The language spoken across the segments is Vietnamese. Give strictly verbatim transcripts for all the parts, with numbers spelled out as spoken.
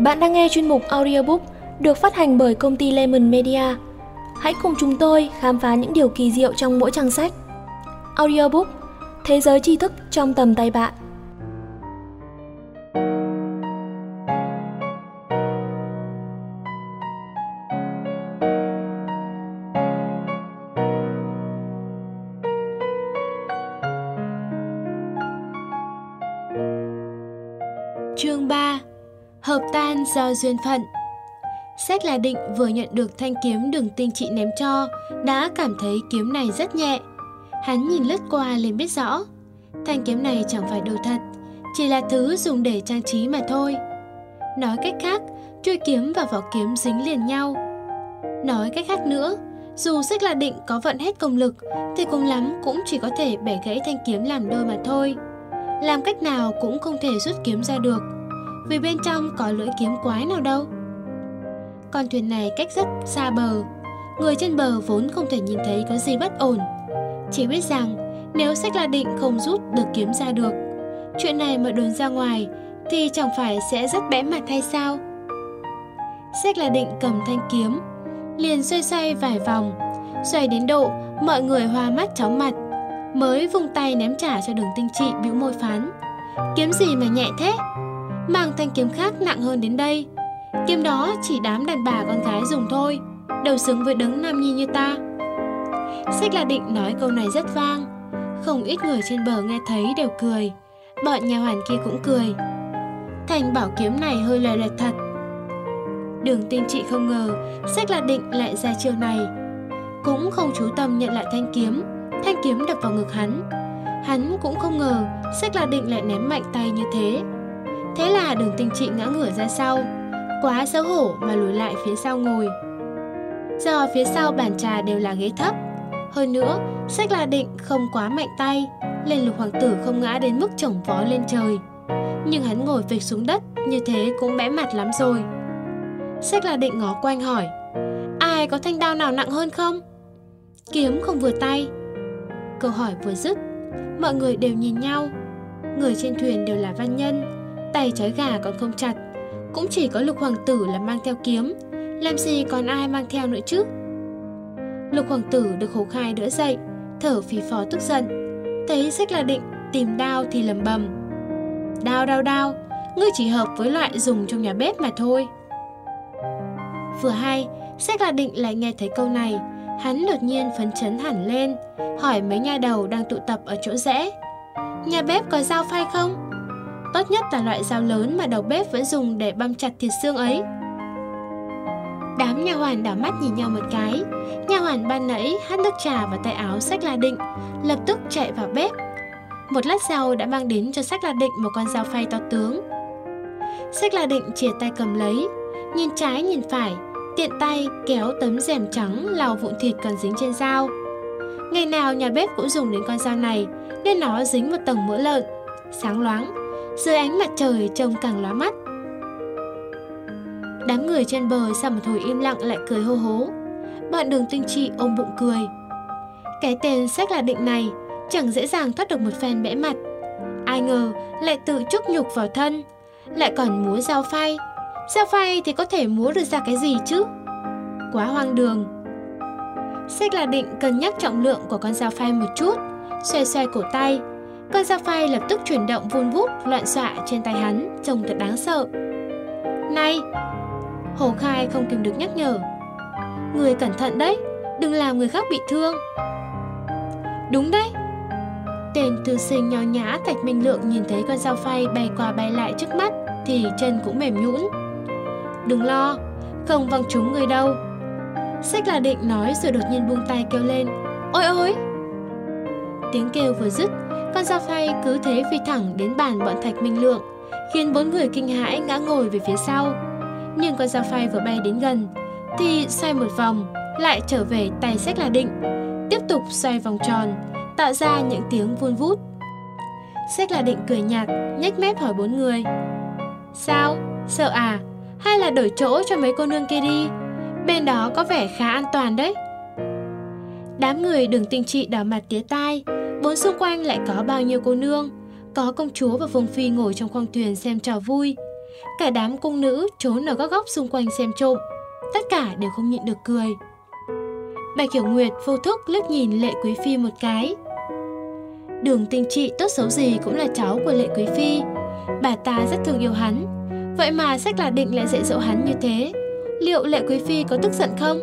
Bạn đang nghe chuyên mục audiobook được phát hành bởi công ty Lemon Media. Hãy cùng chúng tôi khám phá những điều kỳ diệu trong mỗi trang sách. Audiobook, thế giới tri thức trong tầm tay bạn. Chương ba. Hợp tan do duyên phận. Sách là Định vừa nhận được thanh kiếm Đường Tinh Trị ném cho, đã cảm thấy kiếm này rất nhẹ. Hắn nhìn lướt qua liền biết rõ, thanh kiếm này chẳng phải đồ thật, chỉ là thứ dùng để trang trí mà thôi. Nói cách khác, chuôi kiếm và vỏ kiếm dính liền nhau. Nói cách khác nữa, dù Sách là Định có vận hết công lực, thì cùng lắm cũng chỉ có thể bẻ gãy thanh kiếm làm đôi mà thôi. Làm cách nào cũng không thể rút kiếm ra được, vì bên trong có lưỡi kiếm quái nào đâu. Con thuyền này cách rất xa bờ, người trên bờ vốn không thể nhìn thấy có gì bất ổn, chỉ biết rằng nếu Sách là Định không rút được kiếm ra được, chuyện này mà đồn ra ngoài thì chẳng phải sẽ rất bẽ mặt hay sao? Sách là Định cầm thanh kiếm, liền xoay xoay vài vòng, xoay đến độ mọi người hoa mắt chóng mặt, mới vung tay ném trả cho Đường Tinh Trị bĩu môi phán: kiếm gì mà nhẹ thế? Mang thanh kiếm khác nặng hơn đến đây. Kiếm đó chỉ đám đàn bà con gái dùng thôi, đâu xứng với đấng nam nhi như ta. Sách là Định nói câu này rất vang, không ít người trên bờ nghe thấy đều cười, bọn nhà hoàn kia cũng cười. Thành bảo kiếm này hơi lòe loẹt thật. Đường Tinh Trị không ngờ Sách là Định lại ra chiêu này, cũng không chú tâm nhận lại thanh kiếm. Thanh kiếm đập vào ngực hắn. Hắn cũng không ngờ Sách là Định lại ném mạnh tay như thế. Thế là Đường Tinh Trị ngã ngửa ra sau, quá xấu hổ mà lùi lại phía sau ngồi. Do phía sau bàn trà đều là ghế thấp, hơn nữa Sách là Định không quá mạnh tay, nên Lục hoàng tử không ngã đến mức chổng vó lên trời. Nhưng hắn ngồi phịch xuống đất như thế cũng bẽ mặt lắm rồi. Sách là Định ngó quanh hỏi: ai có thanh đao nào nặng hơn không? Kiếm không vừa tay. Câu hỏi vừa dứt, mọi người đều nhìn nhau. Người trên thuyền đều là văn nhân, tay trói gà còn không chặt, cũng chỉ có Lục hoàng tử là mang theo kiếm, làm gì còn ai mang theo nữa chứ. Lục hoàng tử được Hồ Khai đỡ dậy, thở phì phò tức giận, thấy Sách là Định tìm đao thì lầm bầm: đao đao đao, ngươi chỉ hợp với loại dùng trong nhà bếp mà thôi. Vừa hay Sách là Định lại nghe thấy câu này, hắn đột nhiên phấn chấn hẳn lên, hỏi mấy nha đầu đang tụ tập ở chỗ rẽ: nhà bếp có dao phay không? Tốt nhất là loại dao lớn mà đầu bếp vẫn dùng để băm chặt thịt xương ấy. Đám nha hoàn đảo mắt nhìn nhau một cái. Nha hoàn ban nãy hắt nước trà vào tay áo Sách là Định, lập tức chạy vào bếp. Một lát sau đã mang đến cho Sách là Định một con dao phay to tướng. Sách là Định chìa tay cầm lấy, nhìn trái nhìn phải, tiện tay kéo tấm rèm trắng lau vụn thịt còn dính trên dao. Ngày nào nhà bếp cũng dùng đến con dao này, nên nó dính một tầng mỡ lợn, sáng loáng, dưới ánh mặt trời trông càng lóa mắt. Đám người trên bờ sau một hồi im lặng lại cười hô hố. Bọn Đường Tinh Trị ôm bụng cười. Cái tên Sách là Định này chẳng dễ dàng thoát được một phen bẽ mặt. Ai ngờ lại tự chuốc nhục vào thân, lại còn múa dao phay. Dao phay thì có thể múa được ra cái gì chứ? Quá hoang đường. Sách là Định cân nhắc trọng lượng của con dao phay một chút, xoay xoay cổ tay. Con dao phay lập tức chuyển động vun vút loạn xạ trên tay hắn, trông thật đáng sợ. Này! Hồ Khai không kìm được nhắc nhở: người cẩn thận đấy, đừng làm người khác bị thương. Đúng đấy. Tên thư sinh nho nhã Thạch Minh Lượng nhìn thấy con dao phay bay qua bay lại trước mắt thì chân cũng mềm nhũn. Đừng lo, không văng trúng người đâu. Sách là Định nói rồi đột nhiên buông tay kêu lên: ôi ôi! Tiếng kêu vừa dứt, con dao phay cứ thế phi thẳng đến bàn bọn Thạch Minh Lượng, khiến bốn người kinh hãi ngã ngồi về phía sau. Nhưng con dao phay vừa bay đến gần thì xoay một vòng lại trở về tay Sách là Định, tiếp tục xoay vòng tròn, tạo ra những tiếng vun vút. Sách là Định cười nhạt, nhếch mép hỏi bốn người: sao, sợ à? Hay là đổi chỗ cho mấy cô nương kia đi, bên đó có vẻ khá an toàn đấy. Đám người Đường Tinh Trị đảo mặt tía tai, bốn xung quanh lại có bao nhiêu cô nương, có công chúa và vương phi ngồi trong khoang thuyền xem trò vui. Cả đám cung nữ trốn ở các góc xung quanh xem trộm, tất cả đều không nhịn được cười. Bạch Hiểu Nguyệt vô thức liếc nhìn Lệ Quý Phi một cái. Đường Tinh Trị tốt xấu gì cũng là cháu của Lệ Quý Phi, bà ta rất thương yêu hắn. Vậy mà Sách là Định lại dạy dỗ hắn như thế, liệu Lệ Quý Phi có tức giận không?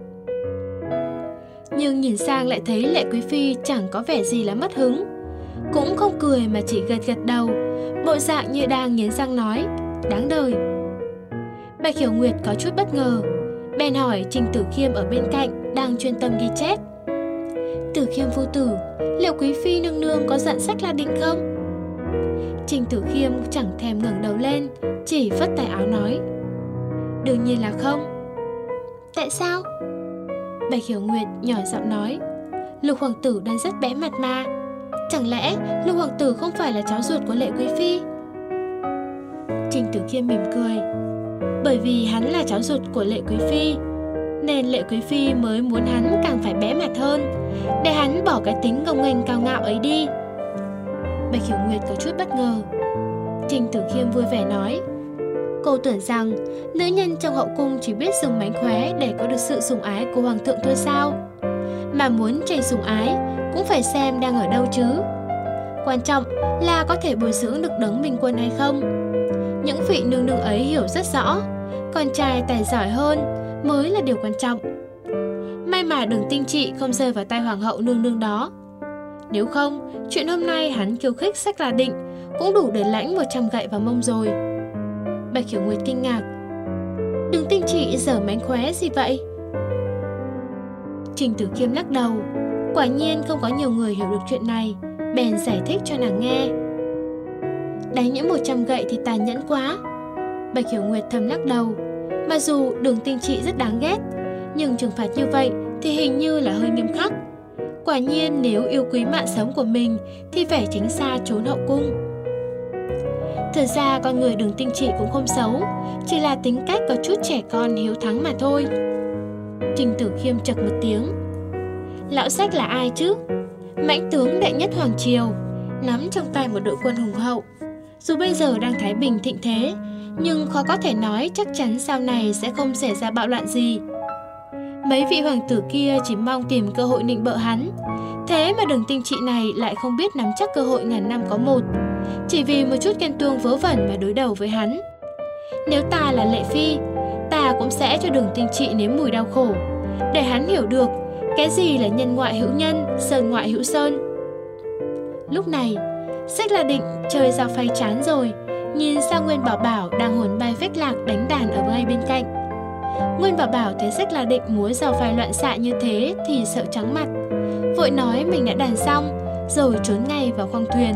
Nhưng nhìn sang lại thấy Lệ Quý Phi chẳng có vẻ gì là mất hứng, cũng không cười mà chỉ gật gật đầu, bộ dạng như đang nghiến răng nói, đáng đời. Bạch Hiểu Nguyệt có chút bất ngờ, bèn hỏi Trình Tử Khiêm ở bên cạnh đang chuyên tâm ghi chép. Tử Khiêm phu tử, liệu Quý Phi nương nương có giận Sách là Định không? Trình Tử Khiêm chẳng thèm ngẩng đầu lên, chỉ phất tay áo nói, đương nhiên là không. Tại sao? Bạch Hiểu Nguyệt nhỏ giọng nói, Lục hoàng tử đang rất bẽ mặt mà. Chẳng lẽ Lục hoàng tử không phải là cháu ruột của Lệ Quý Phi? Trình Tử Khiêm mỉm cười, bởi vì hắn là cháu ruột của Lệ Quý Phi, nên Lệ Quý Phi mới muốn hắn càng phải bẽ mặt hơn, để hắn bỏ cái tính ngông nghênh cao ngạo ấy đi. Bạch Hiểu Nguyệt có chút bất ngờ. Trình Tử Khiêm vui vẻ nói, cô tưởng rằng nữ nhân trong hậu cung chỉ biết dùng mánh khóe để có được sự sủng ái của hoàng thượng thôi sao? Mà muốn tranh sủng ái cũng phải xem đang ở đâu chứ. Quan trọng là có thể bồi dưỡng được đấng minh quân hay không. Những vị nương nương ấy hiểu rất rõ, con trai tài giỏi hơn mới là điều quan trọng. May mà Đường Tinh Trị không rơi vào tay hoàng hậu nương nương đó. Nếu không, chuyện hôm nay hắn khiêu khích Sách là Định cũng đủ để lãnh một trăm gậy vào mông rồi. Bạch Hiểu Nguyệt kinh ngạc, Đường Tinh Trị giở mánh khóe gì vậy? Trình Tử Khiêm lắc đầu, quả nhiên không có nhiều người hiểu được chuyện này, bèn giải thích cho nàng nghe. Đánh những một trăm gậy thì tàn nhẫn quá. Bạch Hiểu Nguyệt thầm lắc đầu, mặc dù Đường Tinh Trị rất đáng ghét, nhưng trừng phạt như vậy thì hình như là hơi nghiêm khắc. Quả nhiên nếu yêu quý mạng sống của mình thì phải tránh xa trốn hậu cung. Thật ra con người Đường Tinh Trị cũng không xấu, chỉ là tính cách có chút trẻ con hiếu thắng mà thôi. Trình Tử Khiêm chật một tiếng, lão Sách là ai chứ? Mãnh tướng đệ nhất hoàng triều, nắm trong tay một đội quân hùng hậu. Dù bây giờ đang thái bình thịnh thế, nhưng khó có thể nói chắc chắn sau này sẽ không xảy ra bạo loạn gì. Mấy vị hoàng tử kia chỉ mong tìm cơ hội nịnh bợ hắn, thế mà Đường Tinh Trị này lại không biết nắm chắc cơ hội ngàn năm có một, chỉ vì một chút ghen tuông vớ vẩn mà đối đầu với hắn. Nếu ta là Lệ Phi, ta cũng sẽ cho Đường Tinh Trị nếm mùi đau khổ, để hắn hiểu được cái gì là nhân ngoại hữu nhân, sơn ngoại hữu sơn. Lúc này, Sách là Định chơi dao phay chán rồi, nhìn sang Nguyên Bảo Bảo đang hồn bay phách lạc đánh đàn ở ngay bên cạnh. Nguyên Bảo Bảo thấy Sách là Định múa dao phay loạn xạ như thế thì sợ trắng mặt, vội nói mình đã đàn xong, rồi trốn ngay vào khoang thuyền.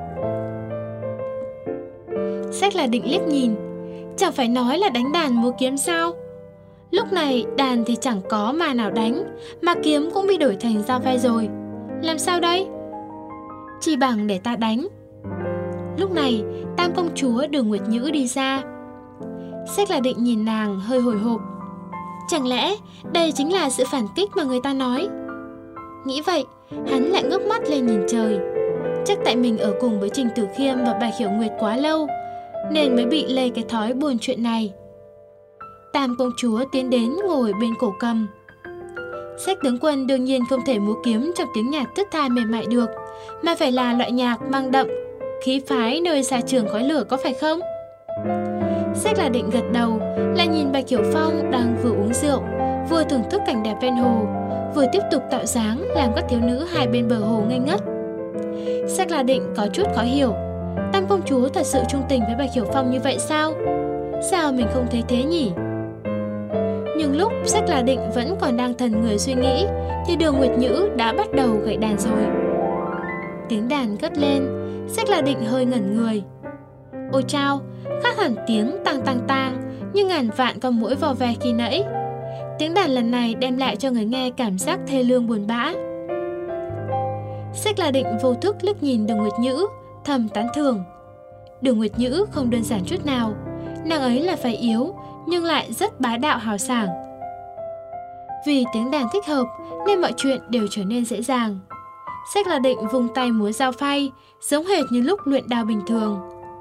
Sách là Định liếc nhìn, chẳng phải nói là đánh đàn múa kiếm sao? Lúc này đàn thì chẳng có mà nào đánh, mà kiếm cũng bị đổi thành dao phay rồi. Làm sao đây? Chỉ bằng để ta đánh. Lúc này Tam công chúa Đường Nguyệt Nhữ đi ra. Sách là Định nhìn nàng hơi hồi hộp. Chẳng lẽ đây chính là sự phản kích mà người ta nói? Nghĩ vậy, hắn lại ngước mắt lên nhìn trời. Chắc tại mình ở cùng với Trình Tử Khiêm và Bạch Hiểu Nguyệt quá lâu, nên mới bị lây cái thói buồn chuyện này. Tam công chúa tiến đến ngồi bên cổ cầm. Sách tướng quân đương nhiên không thể múa kiếm trong tiếng nhạc thướt tha mềm mại được, mà phải là loại nhạc mang đậm khí phái nơi xa trường khói lửa, có phải không? Sách là Định gật đầu, lại nhìn Bạch Hiểu Phong đang vừa uống rượu, vừa thưởng thức cảnh đẹp ven hồ, vừa tiếp tục tạo dáng làm các thiếu nữ hai bên bờ hồ ngây ngất. Sách là Định có chút khó hiểu, Tam công chúa thật sự trung tình với Bạch Hiểu Phong như vậy sao? Sao mình không thấy thế nhỉ? Nhưng lúc Sách là Định vẫn còn đang thần người suy nghĩ, thì Đường Nguyệt Nhữ đã bắt đầu gậy đàn rồi. Tiếng đàn cất lên, Sách là Định hơi ngẩn người. Ôi chao, khác hẳn tiếng tang tang tang như ngàn vạn con muỗi vò ve khi nãy. Tiếng đàn lần này đem lại cho người nghe cảm giác thê lương buồn bã. Sách là Định vô thức liếc nhìn Đường Nguyệt Nhữ, thầm tán thưởng. Đường Nguyệt Nhữ không đơn giản chút nào, nàng ấy là phải yếu nhưng lại rất bá đạo hào sảng. Vì tiếng đàn thích hợp nên mọi chuyện đều trở nên dễ dàng. Sách là Định vùng tay múa dao phay, giống hệt như lúc luyện đao bình thường.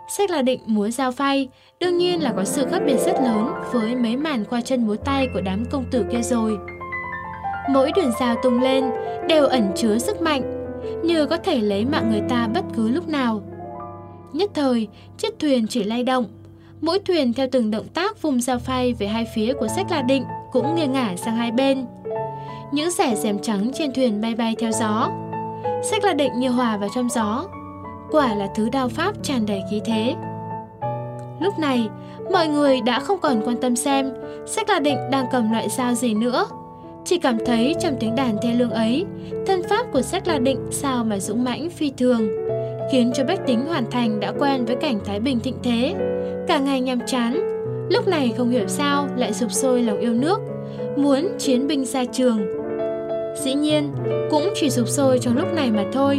Sách là định múa dao phay, đương nhiên là có sự khác biệt rất lớn với mấy màn khoa chân múa tay của đám công tử kia rồi. Mỗi đường dao tung lên đều ẩn chứa sức mạnh, như có thể lấy mạng người ta bất cứ lúc nào. Nhất thời, chiếc thuyền chỉ lay động, mỗi thuyền theo từng động tác vung dao phay về hai phía của Sách là định cũng nghiêng ngả sang hai bên. Những rẻ rèm trắng trên thuyền bay bay theo gió. Sách là định như hòa vào trong gió. Quả là thứ đao pháp tràn đầy khí thế. Lúc này, mọi người đã không còn quan tâm xem Sách là định đang cầm loại dao gì nữa. Chỉ cảm thấy trong tiếng đàn thê lương ấy, thân pháp của Sách là định sao mà dũng mãnh phi thường, khiến cho bách tính Hoàn Thành đã quen với cảnh thái bình thịnh thế, cả ngày nhàm chán, lúc này không hiểu sao lại sục sôi lòng yêu nước, muốn chiến binh ra trường. Dĩ nhiên, cũng chỉ sục sôi trong lúc này mà thôi.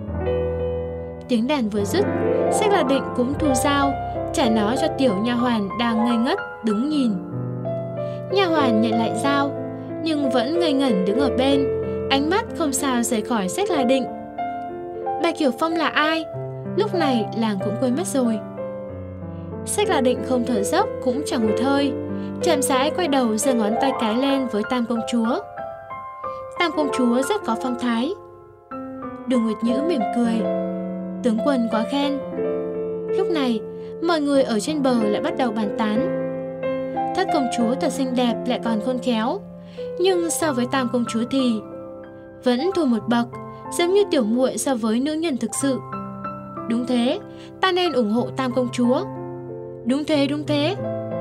Tiếng đàn vừa dứt, Sách là định cũng thu dao, trả nó cho tiểu nha hoàn đang ngây ngất đứng nhìn. Nha hoàn nhận lại dao, nhưng vẫn ngây ngẩn đứng ở bên, ánh mắt không sao rời khỏi Sách là định. Bạch Hiểu Phong là ai? Lúc này làng cũng quên mất rồi. Sách là định không thở dốc cũng chẳng hụt hơi, chậm rãi quay đầu giơ ngón tay cái lên với Tam công chúa. Tam công chúa rất có phong thái. Đường Nguyệt Nhữ mỉm cười. Tướng quân quá khen. Lúc này, mọi người ở trên bờ lại bắt đầu bàn tán. Thất công chúa thật xinh đẹp lại còn khôn khéo, nhưng so với Tam công chúa thì vẫn thua một bậc, giống như tiểu muội so với nữ nhân thực sự. Đúng thế, ta nên ủng hộ Tam công chúa. Đúng thế, đúng thế.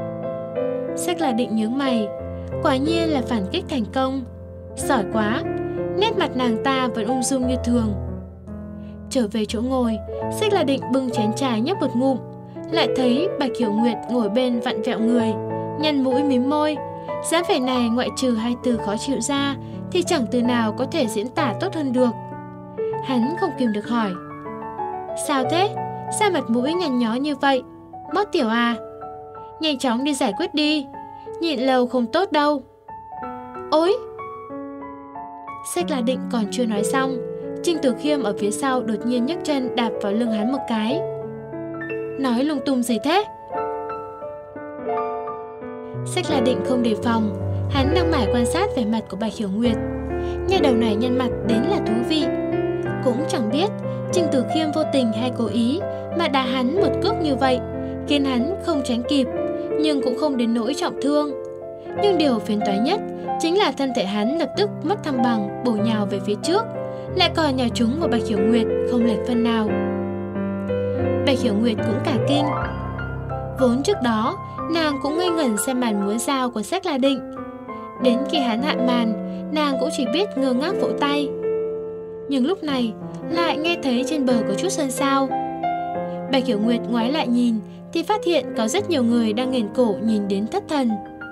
Sách là định nhướng mày. Quả nhiên là phản kích thành công. Giỏi quá, nét mặt nàng ta vẫn ung dung như thường. Trở về chỗ ngồi, Sách là định bưng chén trà nhấp một ngụm, lại thấy Bạch Hiểu Nguyệt ngồi bên vặn vẹo người, nhăn mũi mím môi. Dáng vẻ này ngoại trừ hai từ khó chịu ra thì chẳng từ nào có thể diễn tả tốt hơn được. Hắn không kìm được hỏi: sao thế? Sao mặt mũi nhăn nhó như vậy? Mót tiểu à? Nhanh chóng đi giải quyết đi, nhịn lâu không tốt đâu. Ôi! Sách là định còn chưa nói xong, Trinh Tử Khiêm ở phía sau đột nhiên nhấc chân đạp vào lưng hắn một cái. Nói lung tung gì thế? Sách là định không đề phòng, hắn đang mải quan sát vẻ mặt của Bạch Hiểu Nguyệt. Nhà đầu này nhân mặt đến là thú vị. Cũng chẳng biết Trinh Tử Khiêm vô tình hay cố ý mà đá hắn một cước như vậy, khiến hắn không tránh kịp, nhưng cũng không đến nỗi trọng thương. Nhưng điều phiền toái nhất chính là thân thể hắn lập tức mất thăng bằng, bổ nhào về phía trước, lại còn nhào trúng vào Bạch Hiểu Nguyệt không lệch phân nào. Bạch Hiểu Nguyệt cũng cả kinh. Vốn trước đó nàng cũng ngây ngẩn xem màn múa dao của Sách là định. Đến khi hắn hạ màn, nàng cũng chỉ biết ngơ ngác vỗ tay. Nhưng lúc này lại nghe thấy trên bờ có chút xôn xao. Bạch Hiểu Nguyệt ngoái lại nhìn thì phát hiện có rất nhiều người đang nghển cổ nhìn đến thất thần.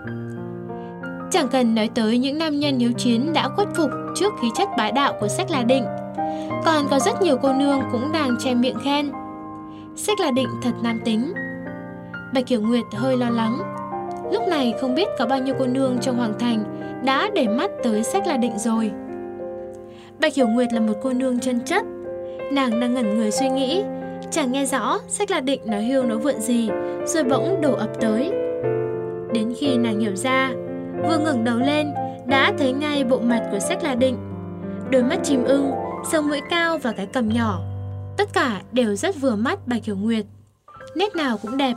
Chẳng cần nói tới những nam nhân hiếu chiến đã khuất phục trước khí chất bá đạo của Sách là định, còn có rất nhiều cô nương cũng đang che miệng khen Sách là định thật nam tính. Bạch Hiểu Nguyệt hơi lo lắng. Lúc này không biết có bao nhiêu cô nương trong Hoàng Thành đã để mắt tới Sách là định rồi. Bạch Hiểu Nguyệt là một cô nương chân chất. Nàng đang ngẩn người suy nghĩ, chẳng nghe rõ Sách là định nói hưu nói vượn gì, rồi bỗng đổ ập tới. Đến khi nàng hiểu ra, vừa ngẩng đầu lên đã thấy ngay bộ mặt của Sách là định. Đôi mắt chim ưng, sống mũi cao và cái cằm nhỏ, tất cả đều rất vừa mắt Bạch Hiểu Nguyệt. Nét nào cũng đẹp.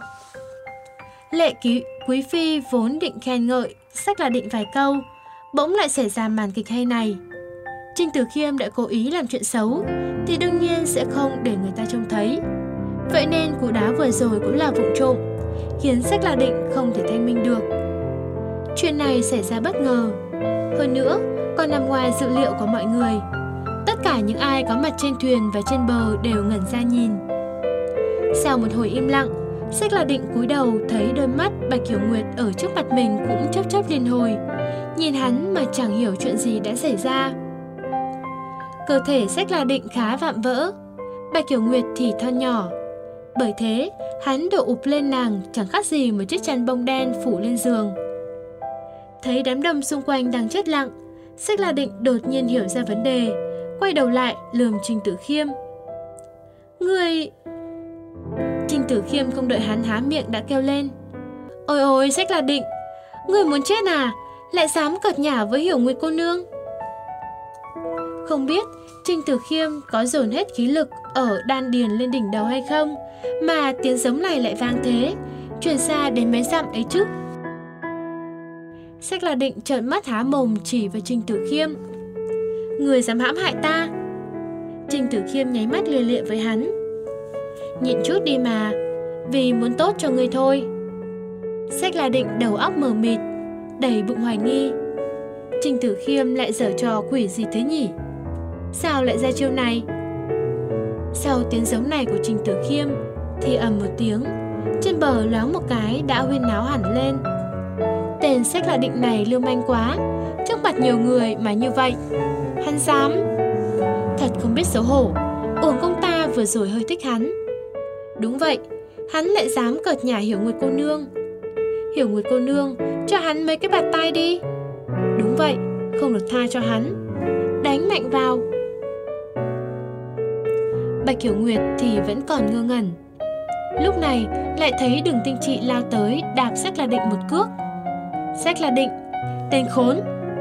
Lệ ký quý phi vốn định khen ngợi Sách là định vài câu, bỗng lại xảy ra màn kịch hay này. Trinh Tử Khiêm đã cố ý làm chuyện xấu thì đương nhiên sẽ không để người ta trông thấy. Vậy nên cú đá vừa rồi cũng là vụng trộm, khiến Sách là định không thể thanh minh được. Chuyện này xảy ra bất ngờ, hơn nữa còn nằm ngoài dự liệu của mọi người. Tất cả những ai có mặt trên thuyền và trên bờ đều ngẩn ra nhìn. Sau một hồi im lặng, Sách là định cúi đầu thấy đôi mắt Bạch Hiểu Nguyệt ở trước mặt mình cũng chớp chớp liên hồi, nhìn hắn mà chẳng hiểu chuyện gì đã xảy ra. Cơ thể Sách là định khá vạm vỡ, Bạch Hiểu Nguyệt thì thon nhỏ. Bởi thế, hắn đổ ụp lên nàng chẳng khác gì một chiếc chăn bông đen phủ lên giường. Thấy đám đông xung quanh đang chết lặng, Sách là định đột nhiên hiểu ra vấn đề, quay đầu lại lườm Trình Tử Khiêm. Người... Trình Tử Tử Khiêm không đợi hắn há miệng đã kêu lên: Ôi ôi, Sách là Định, người muốn chết à, lại dám cợt nhả với Hiểu Nguyệt cô nương. Không biết Trình Tử Khiêm có dồn hết khí lực ở đan điền lên đỉnh đầu hay không, mà tiếng giống này lại vang thế, truyền xa đến mấy dặm ấy chứ. Sách là Định trợn mắt há mồm chỉ vào Trình Tử Khiêm: Người dám hãm hại ta. Trình Tử Khiêm nháy mắt lia lịa với hắn: Nhịn chút đi mà, vì muốn tốt cho ngươi thôi. Sách là Định đầu óc mờ mịt, đầy bụng hoài nghi. Trình Tử Khiêm lại giở trò quỷ gì thế nhỉ? Sao lại ra chiêu này? Sau tiếng giống này của Trình Tử Khiêm thì ầm một tiếng, trên bờ loáng một cái đã huyên náo hẳn lên. Tên Sách là Định này lưu manh quá, trước mặt nhiều người mà như vậy, hắn dám. Thật không biết xấu hổ, uổng công ta vừa rồi hơi thích hắn. Đúng vậy, hắn lại dám cợt nhả Hiểu Nguyệt cô nương. Hiểu Nguyệt cô nương, cho hắn mấy cái bạt tay đi. Đúng vậy, không được tha cho hắn. Đánh mạnh vào. Bạch Hiểu Nguyệt thì vẫn còn ngơ ngẩn. Lúc này lại thấy Đường Tinh Trị lao tới đạp Sách là Định một cước. Sách là Định, tên khốn.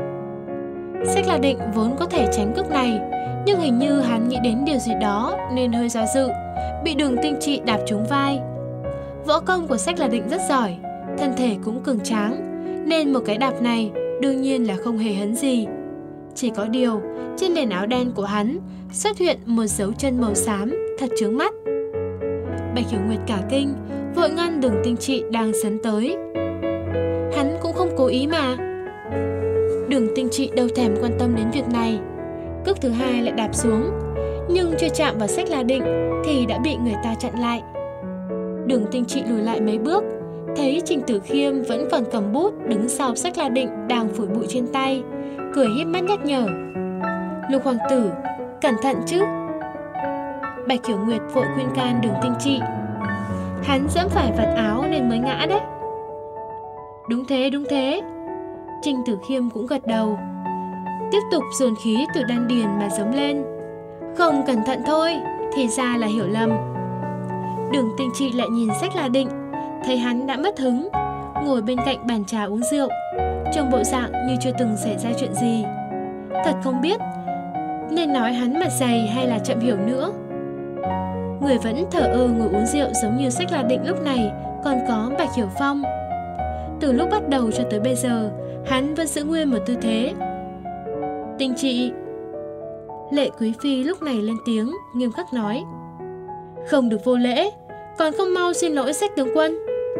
Sách là Định vốn có thể tránh cước này, nhưng hình như hắn nghĩ đến điều gì đó nên hơi do dự, bị Đường Tinh Trị đạp trúng vai. Võ công của Sách là Định rất giỏi, thân thể cũng cường tráng, nên một cái đạp này đương nhiên là không hề hấn gì. Chỉ có điều, trên nền áo đen của hắn xuất hiện một dấu chân màu xám thật chướng mắt. Bạch Hiểu Nguyệt cả kinh, vội ngăn Đường Tinh Trị đang sấn tới. Hắn cũng không cố ý mà. Đường Tinh Trị đâu thèm quan tâm đến việc này. Cước thứ hai lại đạp xuống, nhưng chưa chạm vào Sách là Định thì đã bị người ta chặn lại. Đường Tinh Trị lùi lại mấy bước, thấy Trình Tử Khiêm vẫn còn cầm bút đứng sau Sách là Định đang phủi bụi trên tay, cười híp mắt nhắc nhở: Lục hoàng tử, cẩn thận chứ. Bạch Hiểu Nguyệt vội khuyên can Đường Tinh Trị: Hắn dẫm phải vạt áo nên mới ngã đấy. Đúng thế, đúng thế. Trình Tử Khiêm cũng gật đầu, tiếp tục dồn khí từ đan điền mà giống lên: Không cẩn thận thôi, thì ra là hiểu lầm. Đường Tinh Trị lại nhìn Sách là Định, thấy hắn đã mất hứng, ngồi bên cạnh bàn trà uống rượu, trông bộ dạng như chưa từng xảy ra chuyện gì. Thật không biết nên nói hắn mặt dày hay là chậm hiểu nữa. Người vẫn thờ ơ ngồi uống rượu giống như Sách là Định lúc này còn có Bạch Hiểu Phong. Từ lúc bắt đầu cho tới bây giờ, hắn vẫn giữ nguyên một tư thế. Tinh Trị. Lệ Quý Phi lúc này lên tiếng, nghiêm khắc nói: Không được vô lễ, còn không mau xin lỗi Sách tướng quân.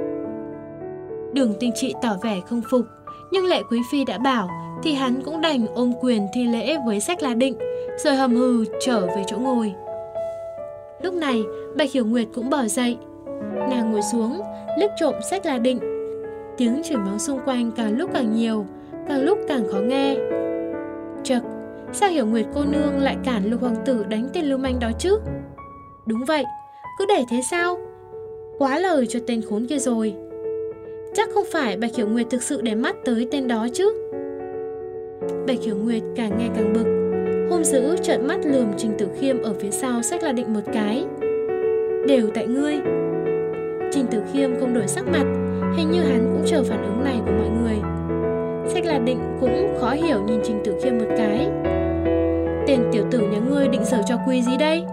Đường Tinh Trị tỏ vẻ không phục, nhưng Lệ Quý Phi đã bảo thì hắn cũng đành ôm quyền thi lễ với Sách là Định, rồi hầm hừ trở về chỗ ngồi. Lúc này Bạch Hiểu Nguyệt cũng bỏ dậy, nàng ngồi xuống liếc trộm Sách là Định. Tiếng chửi mắng xung quanh càng lúc càng nhiều, càng lúc càng khó nghe. Chậc, sao Hiểu Nguyệt cô nương lại cản Lục hoàng tử đánh tên lưu manh đó chứ? Đúng vậy, cứ để thế sao? Quá lời cho tên khốn kia rồi. Chắc không phải Bạch Hiểu Nguyệt thực sự để mắt tới tên đó chứ? Bạch Hiểu Nguyệt càng nghe càng bực, hung dữ trợn mắt lườm Trình Tử Khiêm ở phía sau Sách là Định một cái. Đều tại ngươi. Trình Tử Khiêm không đổi sắc mặt, hình như hắn cũng chờ phản ứng này của mọi người. Sách là Định cũng khó hiểu nhìn Trình Tử Khiêm một cái. Tên tiểu tử nhà ngươi định giở trò quỷ gì đây?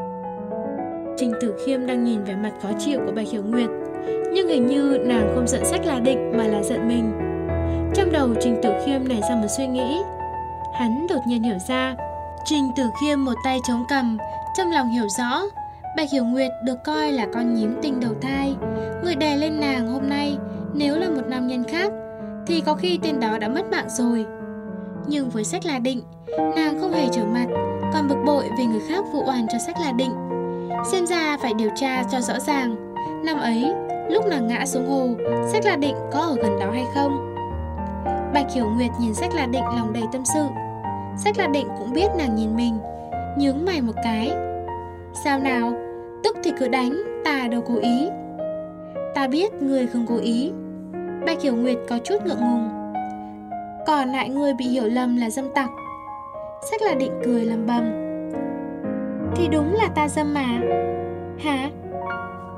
Trình Tử Khiêm đang nhìn vẻ mặt khó chịu của Bạch Hiểu Nguyệt, nhưng hình như nàng không giận Sách là Định mà là giận mình. Trong đầu Trình Tử Khiêm nảy ra một suy nghĩ. Hắn đột nhiên hiểu ra. Trình Tử Khiêm một tay chống cằm, trong lòng hiểu rõ Bạch Hiểu Nguyệt được coi là con nhím tinh đầu thai. Người đè lên nàng hôm nay nếu là một nam nhân khác thì có khi tên đó đã mất mạng rồi. Nhưng với Sách là Định, nàng không hề trở mặt, còn bực bội vì người khác vụ oan cho Sách là Định. Xem ra phải điều tra cho rõ ràng, năm ấy lúc nàng ngã xuống hồ, Sách là Định có ở gần đó hay không. Bạch Hiểu Nguyệt nhìn Sách là Định lòng đầy tâm sự. Sách là Định cũng biết nàng nhìn mình, nhướng mày một cái. Sao nào, tức thì cứ đánh, ta đâu cố ý. Ta biết ngươi không cố ý. Bạch Hiểu Nguyệt có chút ngượng ngùng. Còn lại ngươi bị hiểu lầm là dâm tặc. Sách là Định cười lầm bầm. Thì đúng là ta dâm mà. Hả?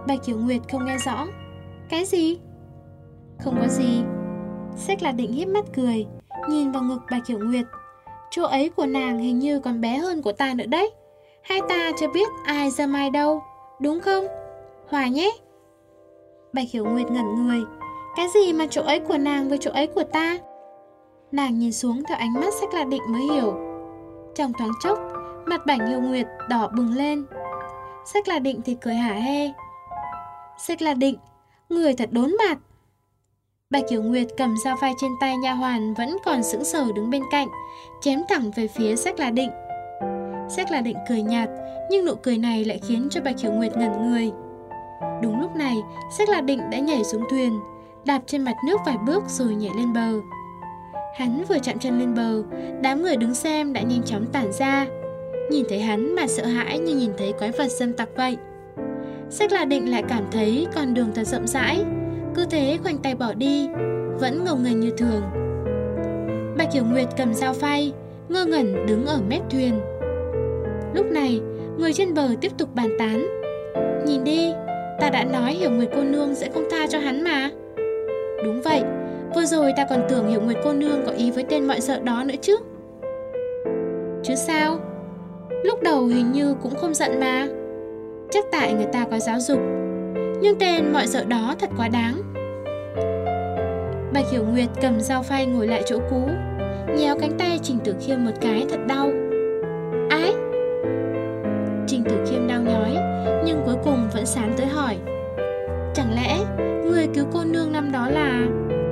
Bạch Hiểu Nguyệt không nghe rõ. Cái gì? Không có gì. Sách là định híp mắt cười, nhìn vào ngực Bạch Hiểu Nguyệt. Chỗ ấy của nàng hình như còn bé hơn của ta nữa đấy. Hai ta chưa biết ai dâm ai đâu, đúng không? Hòa nhé. Bạch Hiểu Nguyệt ngẩn người. Cái gì mà chỗ ấy của nàng với chỗ ấy của ta? Nàng nhìn xuống theo ánh mắt Sách là định mới hiểu. Trong thoáng chốc, mặt Bạch Hiểu Nguyệt đỏ bừng lên. Sách là định thì cười hả hê. Sách là định, người thật đốn mặt. Bạch Hiểu Nguyệt cầm dao phay trên tay nha hoàn vẫn còn sững sờ đứng bên cạnh, chém thẳng về phía Sách là định. Sách là định cười nhạt, nhưng nụ cười này lại khiến cho Bạch Hiểu Nguyệt ngẩn người. Đúng lúc này, Sách là định đã nhảy xuống thuyền, đạp trên mặt nước vài bước rồi nhảy lên bờ. Hắn vừa chạm chân lên bờ, đám người đứng xem đã nhanh chóng tản ra. Nhìn thấy hắn mà sợ hãi như nhìn thấy quái vật dâm tặc vậy. Sách là định lại cảm thấy con đường thật rộng rãi, cứ thế khoanh tay bỏ đi, vẫn ngông nghênh như thường. Bạch Hiểu Nguyệt cầm dao phay, ngơ ngẩn đứng ở mép thuyền. Lúc này, người trên bờ tiếp tục bàn tán. Nhìn đi, ta đã nói Hiểu Nguyệt cô nương sẽ không tha cho hắn mà. Đúng vậy, vừa rồi ta còn tưởng Hiểu Nguyệt cô nương có ý với tên mọi dợ đó nữa chứ. Chứ sao? Lúc đầu hình như cũng không giận mà. Chắc tại người ta có giáo dục. Nhưng tên mọi dợ đó thật quá đáng. Bạch Hiểu Nguyệt cầm dao phay ngồi lại chỗ cũ, nhéo cánh tay Trình Tử Khiêm một cái thật đau. Ái! Trình Tử Khiêm đau nhói, nhưng cuối cùng vẫn sán tới hỏi. Chẳng lẽ người cứu cô nương năm đó là...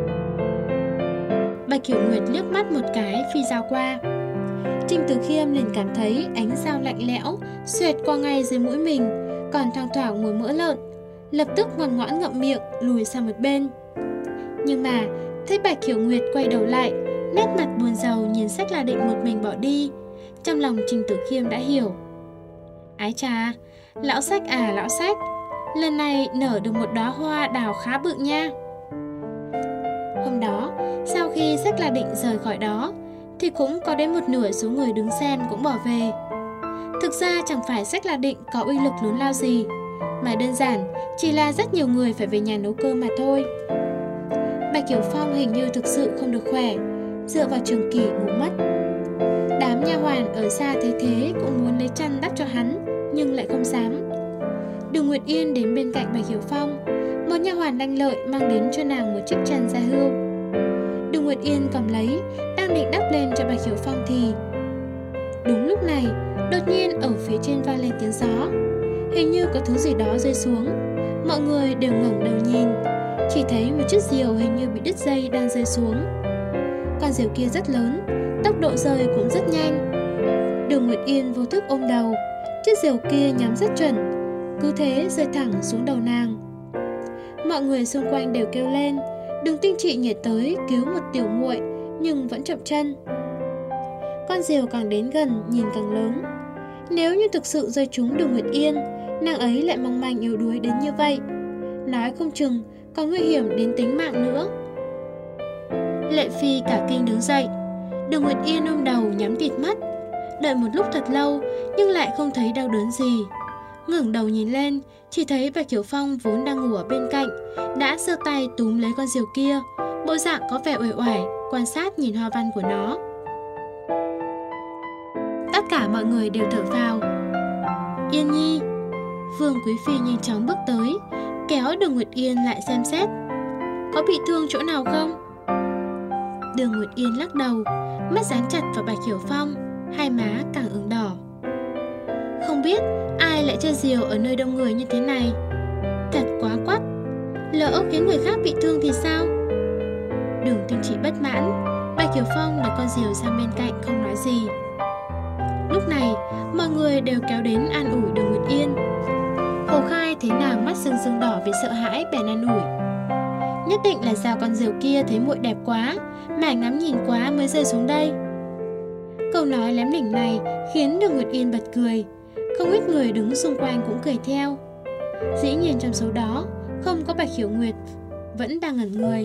Bạch Hiểu Nguyệt liếc mắt một cái phi dao qua. Trình Tử Khiêm liền cảm thấy ánh dao lạnh lẽo xoẹt qua ngay dưới mũi mình, còn thoang thoảng mùi mỡ lợn. Lập tức ngoan ngoãn ngậm miệng lùi sang một bên. Nhưng mà thấy Bạch Hiểu Nguyệt quay đầu lại, nét mặt buồn rầu nhìn Sách là định một mình bỏ đi. Trong lòng Trình Tử Khiêm đã hiểu. Ái chà, lão Sách à lão Sách, lần này nở được một đóa hoa đào khá bự nha. Hôm đó, sau khi Sách là định rời khỏi đó, thì cũng có đến một nửa số người đứng xem cũng bỏ về. Thực ra chẳng phải Sách là định có uy lực lớn lao gì, mà đơn giản chỉ là rất nhiều người phải về nhà nấu cơm mà thôi. Bạch Hiểu Phong hình như thực sự không được khỏe, dựa vào trường kỷ ngủ mất. Đám nha hoàn ở xa thấy thế cũng muốn lấy chăn đắp cho hắn, nhưng lại không dám. Đường Nguyệt Yên đến bên cạnh Bạch Hiểu Phong, một nha hoàn lanh lợi mang đến cho nàng một chiếc chăn da hươu. Đường Nguyệt Yên cầm lấy, đang định đắp lên cho Bạch Hiểu Phong thì... Đúng lúc này, đột nhiên ở phía trên vang lên tiếng gió. Hình như có thứ gì đó rơi xuống. Mọi người đều ngẩng đầu nhìn, chỉ thấy một chiếc diều hình như bị đứt dây đang rơi xuống. Con diều kia rất lớn, tốc độ rơi cũng rất nhanh. Đường Nguyệt Yên vô thức ôm đầu, chiếc diều kia nhắm rất chuẩn, cứ thế rơi thẳng xuống đầu nàng. Mọi người xung quanh đều kêu lên, Đường Tinh Trị nhảy tới cứu một tiểu muội, nhưng vẫn chậm chân. Con diều càng đến gần nhìn càng lớn. Nếu như thực sự rơi trúng Đường Nguyệt Yên, nàng ấy lại mong manh yếu đuối đến như vậy, nói không chừng còn nguy hiểm đến tính mạng nữa. Lệ Phi cả kinh đứng dậy. Đường Nguyệt Yên ôm đầu nhắm tịt mắt, đợi một lúc thật lâu nhưng lại không thấy đau đớn gì. Ngẩng đầu nhìn lên, chỉ thấy Bạch Hiểu Phong vốn đang ngủ ở bên cạnh đã giơ tay túm lấy con diều kia, bộ dạng có vẻ uể oải, quan sát nhìn hoa văn của nó. Tất cả mọi người đều thở phào. Yên Nhi. Vương Quý Phi nhanh chóng bước tới, kéo Đường Nguyệt Yên lại xem xét. Có bị thương chỗ nào không? Đường Nguyệt Yên lắc đầu, mắt dán chặt vào Bạch Hiểu Phong, hai má càng ửng đỏ. Không biết ai lại chơi diều ở nơi đông người như thế này. Thật quá quắt. Lỡ khiến người khác bị thương thì sao? Đường Tinh Trị bất mãn. Bạch Hiểu Phong đặt con diều sang bên cạnh không nói gì. Lúc này mọi người đều kéo đến an ủi Đường Nguyệt Yên. Hồ Khai thấy nàng mắt sưng sưng đỏ vì sợ hãi bèn an ủi. Nhất định là do con diều kia thấy muội đẹp quá, mà ngắm nhìn quá mới rơi xuống đây. Câu nói lém lỉnh này khiến Đường Nguyệt Yên bật cười. Không ít người đứng xung quanh cũng cười theo. Dĩ nhiên trong số đó không có Bạch Hiểu Nguyệt vẫn đang ngẩn người.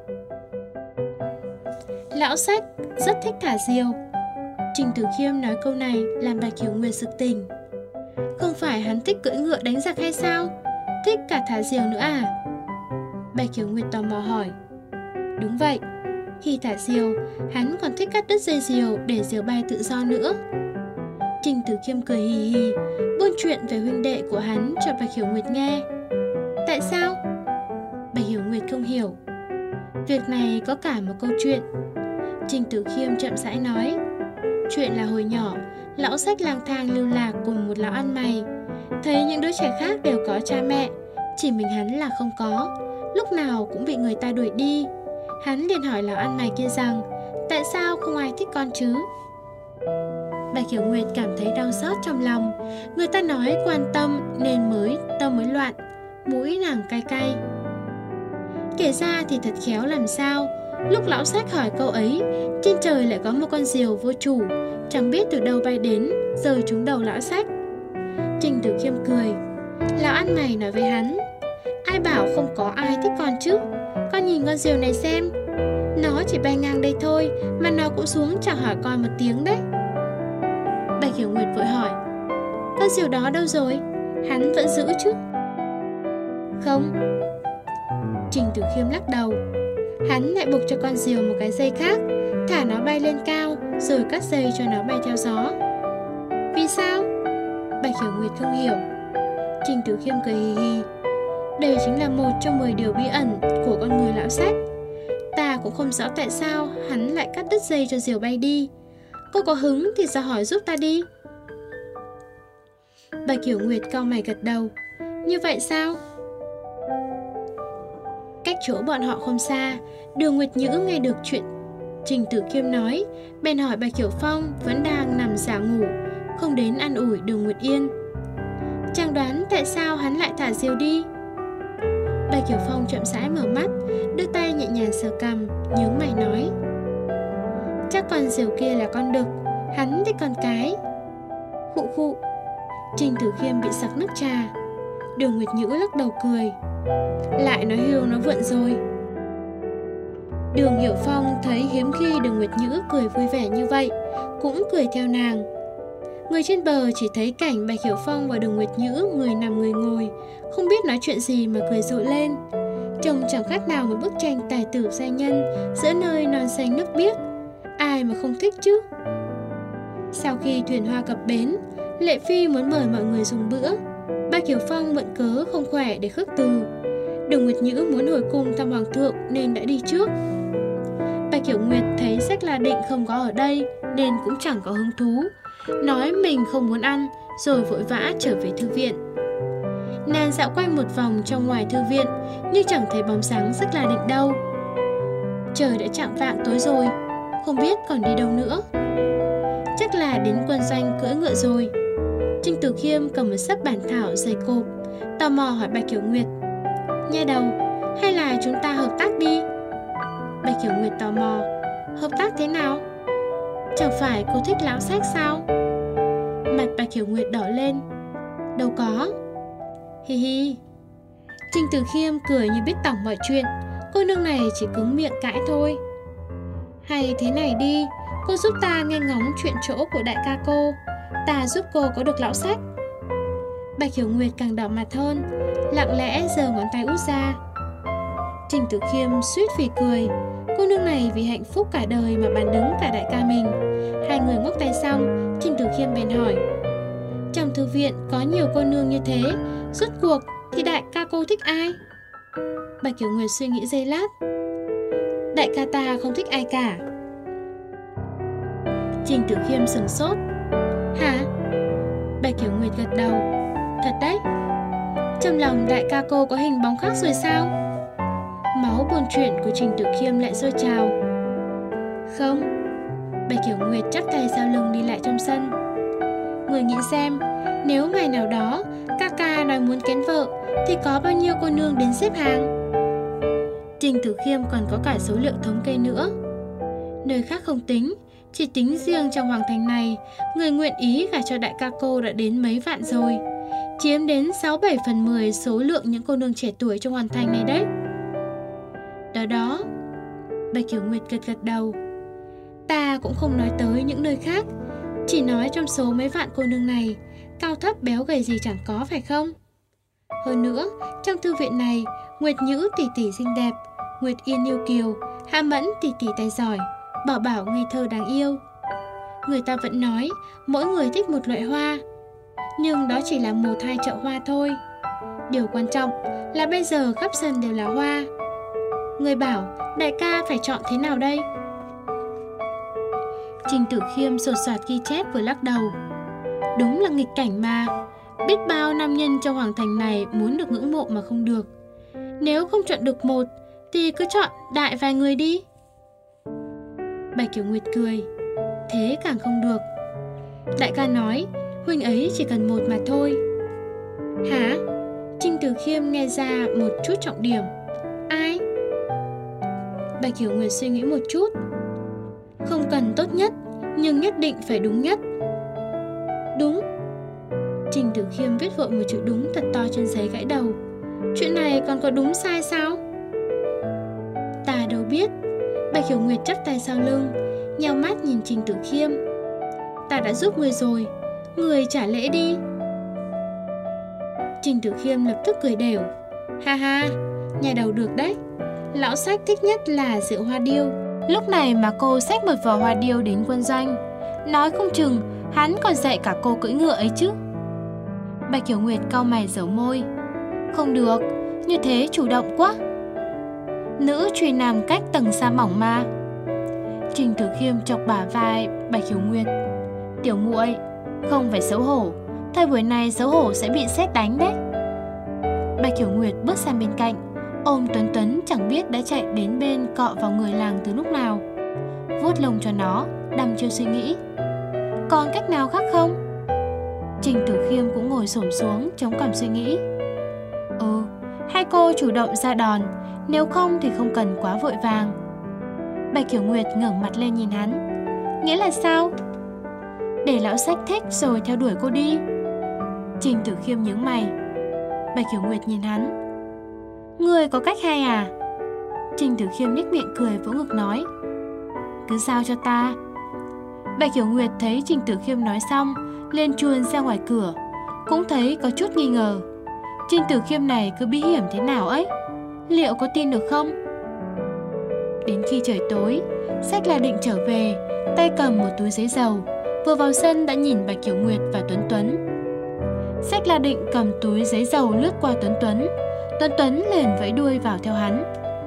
Lão Sách rất thích thả diều. Trình Tử Khiêm nói câu này làm Bạch Hiểu Nguyệt sực tỉnh. Không phải hắn thích cưỡi ngựa đánh giặc hay sao? thích cả thả diều nữa à? Bạch Hiểu Nguyệt tò mò hỏi. Đúng vậy, khi thả diều, hắn còn thích cắt đứt dây diều để diều bay tự do nữa. Trình Tử Khiêm cười hì hì, buôn chuyện về huynh đệ của hắn cho Bạch Hiểu Nguyệt nghe. Tại sao? Bạch Hiểu Nguyệt không hiểu. Việc này có cả một câu chuyện. Trình Tử Khiêm chậm rãi nói. Chuyện là hồi nhỏ, lão sách lang thang lưu lạc cùng một lão ăn mày. Thấy những đứa trẻ khác đều có cha mẹ, chỉ mình hắn là không có, lúc nào cũng bị người ta đuổi đi. Hắn liền hỏi lão ăn mày kia rằng, tại sao không ai thích con chứ? Bạch Hiểu Nguyệt cảm thấy đau xót trong lòng. Người ta nói quan tâm nên mới tâm mới loạn, mũi nàng cay cay. Kể ra thì thật khéo làm sao, lúc lão sách hỏi câu ấy, trên trời lại có một con diều vô chủ, chẳng biết từ đâu bay đến, rơi trúng đầu lão sách. Trình Tử Khiêm cười. Lão ăn mày nói với hắn, ai bảo không có ai thích con chứ? Con nhìn con diều này xem, nó chỉ bay ngang đây thôi mà nó cũng xuống chào hỏi con một tiếng đấy. Bạch Hiểu Nguyệt vội hỏi, con diều đó đâu rồi? Hắn vẫn giữ chứ? Không. Trình Tử Khiêm lắc đầu. Hắn lại buộc cho con diều một cái dây khác, thả nó bay lên cao, rồi cắt dây cho nó bay theo gió. Vì sao? Bạch Hiểu Nguyệt không hiểu. Trình Tử Khiêm cười hì hì. Đây chính là một trong mười điều bí ẩn của con người lão sách. Ta cũng không rõ tại sao hắn lại cắt đứt dây cho diều bay đi. Cô có hứng thì ra hỏi giúp ta đi. Bạch Hiểu Nguyệt cau mày gật đầu. Như vậy sao? Cách chỗ bọn họ không xa, Đường Nguyệt Nhữ nghe được chuyện Trình Tử Khiêm nói, bèn hỏi Bạch Hiểu Phong vẫn đang nằm giả ngủ, không đến an ủi Đường Nguyệt Yên. Chàng đoán tại sao hắn lại thả diều đi? Bạch Hiểu Phong chậm rãi mở mắt, đưa tay nhẹ nhàng sờ cằm, nhướng mày nói, chắc con diều kia là con đực, hắn thích con cái. Khụ khụ. Trình Tử Khiêm bị sặc nước trà. Đường Nguyệt Nhữ lắc đầu cười. Lại nói hưu nó vượn rồi. Đường Hiểu Phong thấy hiếm khi Đường Nguyệt Nhữ cười vui vẻ như vậy, cũng cười theo nàng. Người trên bờ chỉ thấy cảnh Bạch Hiểu Phong và Đường Nguyệt Nhữ người nằm người ngồi, không biết nói chuyện gì mà cười rộ lên. Trông chẳng khác nào một bức tranh tài tử giai nhân giữa nơi non xanh nước biếc. Ai mà không thích chứ? Sau khi thuyền hoa cập bến, Lệ Phi muốn mời mọi người dùng bữa. Bạch Hiểu Phong mượn cớ không khỏe để khước từ. Đường Nguyệt Nhữ muốn hồi cung thăm hoàng thượng nên đã đi trước. Bạch Hiểu Nguyệt thấy Sách La Định không có ở đây nên cũng chẳng có hứng thú, nói mình không muốn ăn rồi vội vã trở về thư viện. Nàng dạo quanh một vòng trong ngoài thư viện nhưng chẳng thấy bóng dáng Sách La Định đâu. Trời đã chạng vạng tối rồi, không biết còn đi đâu nữa. Chắc là đến quân doanh cưỡi ngựa rồi. Trình Tử Khiêm cầm một sấp bản thảo dày cộp, tò mò hỏi Bạch Hiểu Nguyệt, nha đầu, hay là chúng ta hợp tác đi? Bạch Hiểu Nguyệt tò mò, hợp tác thế nào? Chẳng phải cô thích lão sách sao? Mặt Bạch Hiểu Nguyệt đỏ lên. Đâu có. Hi hi. Trình Tử Khiêm cười như biết tỏng mọi chuyện. Cô nương này chỉ cứng miệng cãi thôi. Hay thế này đi, cô giúp ta nghe ngóng chuyện chỗ của đại ca cô, ta giúp cô có được lão sách. Bạch Hiểu Nguyệt càng đỏ mặt hơn, lặng lẽ giơ ngón tay út ra. Trình Tử Khiêm suýt phì cười. Cô nương này vì hạnh phúc cả đời mà bán đứng cả đại ca mình. Hai người ngốc tay xong, Trình Tử Khiêm bèn hỏi, trong thư viện có nhiều cô nương như thế, rốt cuộc thì đại ca cô thích ai? Bạch Hiểu Nguyệt suy nghĩ giây lát. Đại ca ta không thích ai cả. Trình Tử Khiêm sửng sốt. Hả? Bạch Hiểu Nguyệt gật đầu. Thật đấy. Trong lòng đại ca cô có hình bóng khác rồi sao? Máu buồn chuyện của Trình Tử Khiêm lại sôi trào. Không. Bạch Hiểu Nguyệt chắp tay sau lưng đi lại trong sân. Người nghĩ xem, nếu ngày nào đó ca ca nói muốn kén vợ thì có bao nhiêu cô nương đến xếp hàng? Trình Tử Khiêm còn có cả số lượng thống kê nữa. Nơi khác không tính, chỉ tính riêng trong hoàng thành này, người nguyện ý gả cho đại ca cô đã đến mấy vạn rồi, chiếm đến sáu bảy phần mười số lượng những cô nương trẻ tuổi trong hoàng thành này đấy. Đó đó. Bạch Hiểu Nguyệt gật gật đầu. Ta cũng không nói tới những nơi khác, chỉ nói trong số mấy vạn cô nương này, cao thấp béo gầy gì chẳng có phải không? Hơn nữa, Trong thư viện này, Nguyệt Nhữ tỷ tỷ xinh đẹp, Nguyệt Yên yêu kiều, Hạ Mẫn tỷ tỷ tài giỏi, Bảo Bảo ngây thơ đáng yêu. Người ta vẫn nói mỗi người thích một loại hoa, nhưng đó chỉ là một hai chậu hoa thôi. Điều quan trọng là bây giờ khắp sân đều là hoa. Người bảo đại ca phải chọn thế nào đây? Trình Tử Khiêm sột soạt ghi chép vừa lắc đầu. Đúng là nghịch cảnh mà. Biết bao nam nhân trong hoàng thành này muốn được ngưỡng mộ mà không được. Nếu không chọn được một thì cứ chọn đại vài người đi. Bạch Kiểu Nguyệt cười. Thế càng không được. Đại ca nói huynh ấy chỉ cần một mà thôi. Hả? Trình Tử Khiêm nghe ra một chút trọng điểm. Ai? Bạch Kiểu Nguyệt suy nghĩ một chút. Không cần tốt nhất, nhưng nhất định phải đúng nhất. Đúng. Trình Tử Khiêm viết vội một chữ đúng thật to trên giấy gãi đầu. Chuyện này còn có đúng sai sao? Ta đâu biết. Bạch Hiểu Nguyệt chắp tay sau lưng, nheo mắt nhìn Trình Tử Khiêm. Ta đã giúp người rồi, người trả lễ đi. Trình Tử Khiêm lập tức cười đều. Ha ha, nhà đầu được đấy. Lão Sách thích nhất là rượu hoa điêu. Lúc này mà cô xách một vò hoa điêu đến quân doanh, nói không chừng hắn còn dạy cả cô cưỡi ngựa ấy chứ. Bạch Hiểu Nguyệt cau mày giấu môi. Không được, như thế chủ động quá. Nữ truy nam cách tầng xa mỏng mà. Trình Tử Khiêm chọc bả vai Bạch Hiểu Nguyệt. Tiểu muội, không phải xấu hổ, thời buổi này xấu hổ sẽ bị sét đánh đấy. Bạch Hiểu Nguyệt bước sang bên cạnh, ôm Tuấn Tuấn chẳng biết đã chạy đến bên cọ vào người làng từ lúc nào. Vuốt lông cho nó, đăm chiêu suy nghĩ. Còn cách nào khác không? Trình Tử Khiêm cũng ngồi xổm xuống chống cằm suy nghĩ. Ừ, hai cô chủ động ra đòn, nếu không thì không cần quá vội vàng. Bạch Hiểu Nguyệt ngẩng mặt lên nhìn hắn. Nghĩa là sao? Để lão Sách thích rồi theo đuổi cô đi. Trình Tử Khiêm nhướng mày. Bạch Hiểu Nguyệt nhìn hắn. Người có cách hay à? Trình Tử Khiêm nhếch miệng cười vỗ ngực nói. Cứ giao cho ta. Bạch Hiểu Nguyệt thấy Trình Tử Khiêm nói xong, lên chuồn ra ngoài cửa, cũng thấy có chút nghi ngờ. Trình Tử Khiêm này cứ bí hiểm thế nào ấy, liệu có tin được không? Đến khi trời tối, Sách là định trở về, tay cầm một túi giấy dầu, vừa vào sân đã nhìn Bạch Hiểu Nguyệt và Tuấn Tuấn. Sách là định cầm túi giấy dầu lướt qua Tuấn Tuấn, Tuấn Tuấn liền vẫy đuôi vào theo hắn.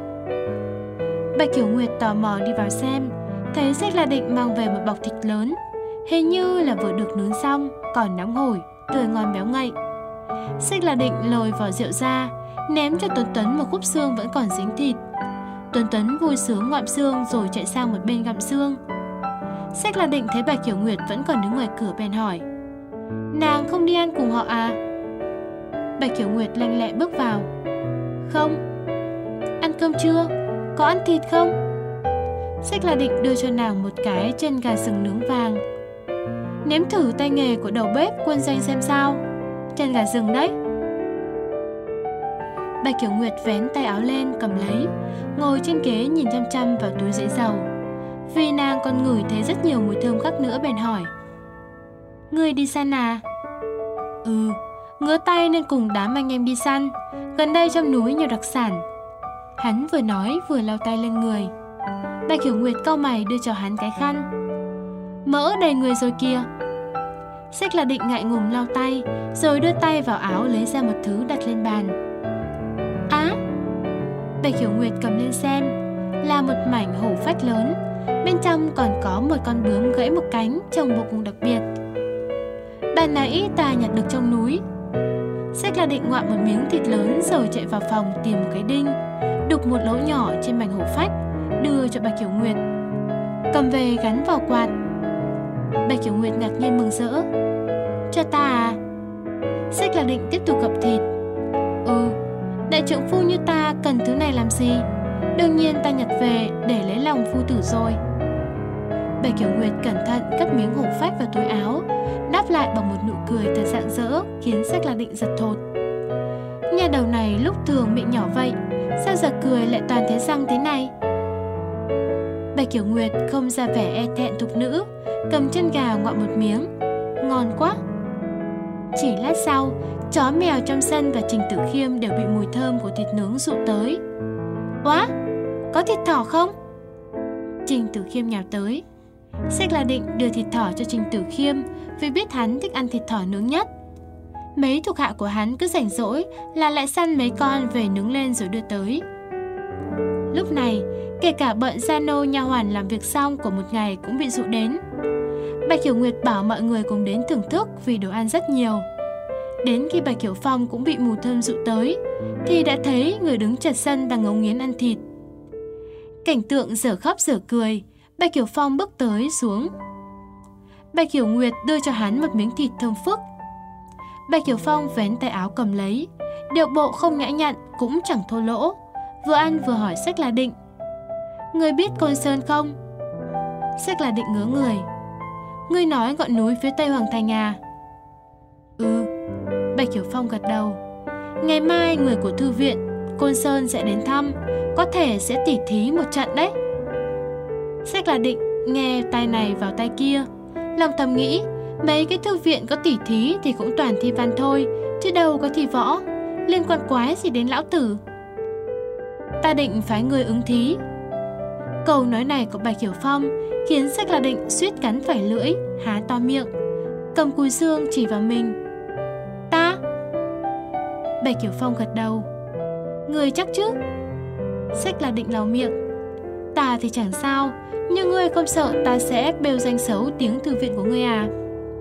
Bạch Hiểu Nguyệt tò mò đi vào xem, thấy Sách là định mang về một bọc thịt lớn, hình như là vừa được nướng xong, còn nóng hổi, tươi ngon béo ngậy. Sách là định lôi vỏ rượu ra, ném cho Tuấn Tuấn một khúc xương vẫn còn dính thịt. Tuấn Tuấn vui sướng ngoạm xương rồi chạy sang một bên gặm xương. Sách là định thấy Bạch Hiểu Nguyệt vẫn còn đứng ngoài cửa bèn hỏi. Nàng không đi ăn cùng họ à? Bạch Hiểu Nguyệt lanh lẹ bước vào. Không. Ăn cơm chưa? Có ăn thịt không? Sách là định đưa cho nàng một cái chân gà rừng nướng vàng. Nếm thử tay nghề của đầu bếp quân doanh xem sao. Chân gà rừng đấy. Bạch Hiểu Nguyệt vén tay áo lên cầm lấy, ngồi trên ghế nhìn chăm chăm vào túi giấy dầu. Vì nàng còn ngửi thấy rất nhiều mùi thơm khác nữa bèn hỏi. Ngươi đi săn à? Ừ, ngứa tay nên cùng đám anh em đi săn. Gần đây trong núi nhiều đặc sản. Hắn vừa nói vừa lau tay lên người. Bạch Hiểu Nguyệt cau mày đưa cho hắn cái khăn. Mỡ đầy người rồi kìa. Sách là định ngại ngùng lau tay, rồi đưa tay vào áo lấy ra một thứ đặt lên bàn. Á! Bạch Hiểu Nguyệt cầm lên xem, là một mảnh hổ phách lớn, bên trong còn có một con bướm gãy một cánh trông vô cùng đặc biệt. Đàn nãy ta nhặt được trong núi. Sách là định ngoạm một miếng thịt lớn rồi chạy vào phòng tìm một cái đinh, đục một lỗ nhỏ trên mảnh hổ phách, đưa cho Bạch Hiểu Nguyệt. Cầm về gắn vào quạt. Bạch Hiểu Nguyệt ngạc nhiên mừng rỡ. Cho ta à? Sách là định tiếp tục gặm thịt. Ừ, đại trượng phu như ta cần thứ này làm gì? Đương nhiên ta nhặt về để lấy lòng phu tử rồi. Bạch Hiểu Nguyệt cẩn thận cất miếng hổ phách vào túi áo, đáp lại bằng một nụ cười thật rạng rỡ khiến Sách là định giật thột. Nhà đầu này lúc thường miệng nhỏ vậy, sao giờ cười lại toàn thấy răng thế này? Bạch Hiểu Nguyệt không ra vẻ e thẹn thục nữ, cầm chân gà ngoạm một miếng. Ngon quá. Chỉ lát sau, chó mèo trong sân và Trình Tử Khiêm đều bị mùi thơm của thịt nướng dụ tới. Óa, có thịt thỏ không? Trình Tử Khiêm nhào tới. Sách là định đưa thịt thỏ cho Trình Tử Khiêm vì biết hắn thích ăn thịt thỏ nướng nhất. Mấy thuộc hạ của hắn cứ rảnh rỗi là lại săn mấy con về nướng lên rồi đưa tới. Lúc này, kể cả bọn gia nô nha hoàn làm việc xong của một ngày cũng bị dụ đến. Bạch Hiểu Nguyệt bảo mọi người cùng đến thưởng thức vì đồ ăn rất nhiều. Đến khi Bạch Hiểu Phong cũng bị mùi thơm dụ tới, thì đã thấy người đứng chật sân đang ngấu nghiến ăn thịt. Cảnh tượng dở khóc dở cười, Bạch Hiểu Phong bước tới xuống. Bạch Hiểu Nguyệt đưa cho hắn một miếng thịt thơm phức. Bạch Hiểu Phong vén tay áo cầm lấy, điệu bộ không nhã nhặn cũng chẳng thô lỗ, vừa ăn vừa hỏi Sách La Định: "Ngươi biết Côn Sơn không?" Sách La Định ngớ người: "Ngươi nói ngọn núi phía tây Hoàng Thành à?" "Ừ." Bạch Hiểu Phong gật đầu. "Ngày mai người của thư viện Côn Sơn sẽ đến thăm, có thể sẽ tỉ thí một trận đấy." Sách La Định nghe tai này vào tai kia, lòng thầm nghĩ mấy cái thư viện có tỉ thí thì cũng toàn thi văn thôi, chứ đâu có thi võ, liên quan quái gì đến lão tử. "Ta định phái người ứng thí." Câu nói này của Bạch Hiểu Phong khiến Sách La Định suýt cắn phải lưỡi, há to miệng, cầm cùi xương chỉ vào mình. "Ta?" Bạch Hiểu Phong gật đầu. "Ngươi chắc chứ?" Sách La Định lau miệng. "Ta thì chẳng sao, nhưng ngươi không sợ ta sẽ bêu danh xấu tiếng thư viện của ngươi à?"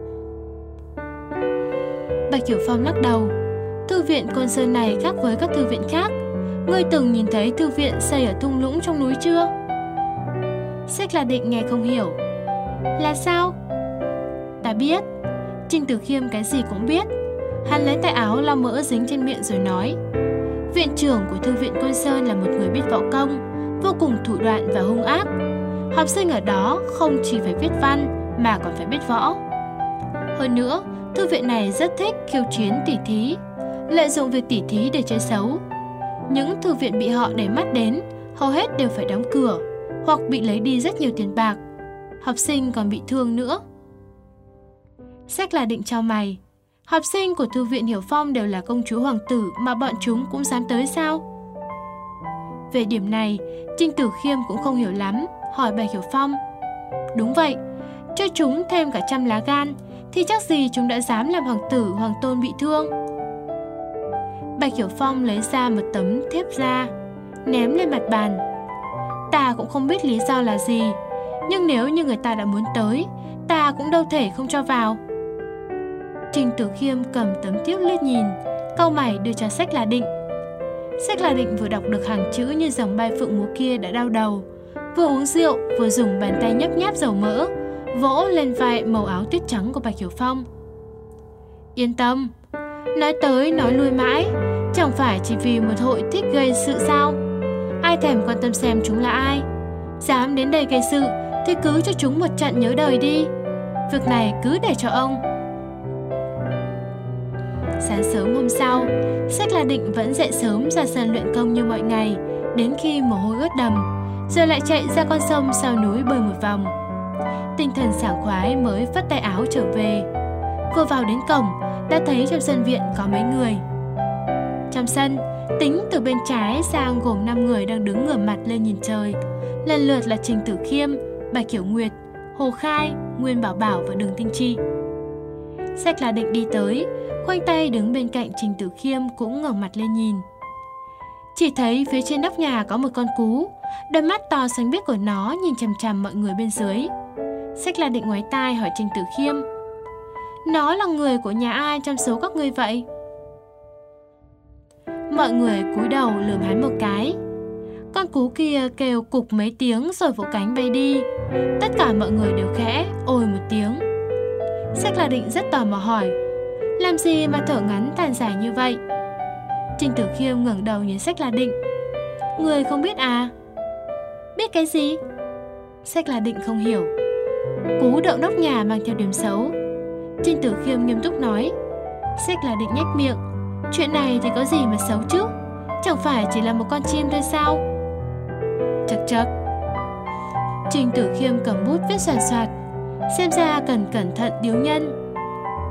Bạch Hiểu Phong lắc đầu. "Thư viện Côn Sơn này khác với các thư viện khác. Ngươi từng nhìn thấy thư viện xây ở thung lũng trong núi chưa?" Sách La Định nghe không hiểu. "Là sao?" "Ta biết." Trình Tử Khiêm cái gì cũng biết. Hắn lấy tay áo lau mỡ dính trên miệng rồi nói: "Viện trưởng của thư viện Côn Sơn là một người biết võ công, vô cùng thủ đoạn và hung ác. Học sinh ở đó không chỉ phải viết văn mà còn phải biết võ. Hơn nữa, thư viện này rất thích khiêu chiến tỉ thí, lợi dụng việc tỉ thí để chơi xấu. Những thư viện bị họ để mắt đến hầu hết đều phải đóng cửa hoặc bị lấy đi rất nhiều tiền bạc. Học sinh còn bị thương nữa." Sách La Định chau mày. Học sinh của thư viện Hiểu Phong đều là công chúa hoàng tử mà bọn chúng cũng dám tới sao? Về điểm này, Trình Tử Khiêm cũng không hiểu lắm, hỏi Bạch Hiểu Phong: "Đúng vậy, cho chúng thêm cả trăm lá gan thì chắc gì chúng đã dám làm hoàng tử hoàng tôn bị thương." Bạch Hiểu Phong lấy ra một tấm thiếp da, ném lên mặt bàn. "Ta cũng không biết lý do là gì, nhưng nếu như người ta đã muốn tới, ta cũng đâu thể không cho vào." Trình Tử Khiêm cầm tấm thiếp liếc nhìn, cau mày đưa cho Sách La Định. Sách La Định vừa đọc được hàng chữ như dòng bay phượng múa kia đã đau đầu, vừa uống rượu vừa dùng bàn tay nhấp nháp dầu mỡ vỗ lên vai màu áo tuyết trắng của Bạch Hiểu Phong. "Yên tâm, nói tới nói lui mãi, chẳng phải chỉ vì một hội thích gây sự sao? Ai thèm quan tâm xem chúng là ai? Dám đến đây gây sự thì cứ cho chúng một trận nhớ đời đi. Việc này cứ để cho ông." Sáng sớm hôm sau, Sách La Định vẫn dậy sớm ra sân luyện công như mọi ngày, đến khi mồ hôi ướt đầm, rồi lại chạy ra con sông sau núi bơi một vòng. Tinh thần sảng khoái mới phất tay áo trở về. Vừa vào đến cổng, đã thấy trong sân viện có mấy người. Trong sân, tính từ bên trái sang gồm năm người đang đứng ngửa mặt lên nhìn trời, lần lượt là Trình Tử Khiêm, Bạch Hiểu Nguyệt, Hồ Khai, Nguyên Bảo Bảo và Đường Tinh Chi. Sách La Định đi tới, khoanh tay đứng bên cạnh Trình Tử Khiêm cũng ngẩng mặt lên nhìn. Chỉ thấy phía trên nóc nhà có một con cú, đôi mắt to xanh biếc của nó nhìn chằm chằm mọi người bên dưới. Sách La Định ngoái tai hỏi Trình Tử Khiêm: "Nó là người của nhà ai trong số các ngươi vậy?" Mọi người cúi đầu lườm hắn một cái. Con cú kia kêu cục mấy tiếng rồi vỗ cánh bay đi. Tất cả mọi người đều khẽ ôi một tiếng. Sách La Định rất tò mò hỏi: "Làm gì mà thở ngắn than dài như vậy?" Trình Tử Khiêm ngẩng đầu nhìn Sách La Định: "Người không biết à?" "Biết cái gì?" Sách La Định không hiểu. "Cú đậu nóc nhà mang theo điểm xấu." Trình Tử Khiêm nghiêm túc nói. Sách La Định nhếch miệng: "Chuyện này thì có gì mà xấu chứ? Chẳng phải chỉ là một con chim thôi sao?" Chật chật. Trình Tử Khiêm cầm bút viết soàn soạt, xem ra cần cẩn thận điếu nhân.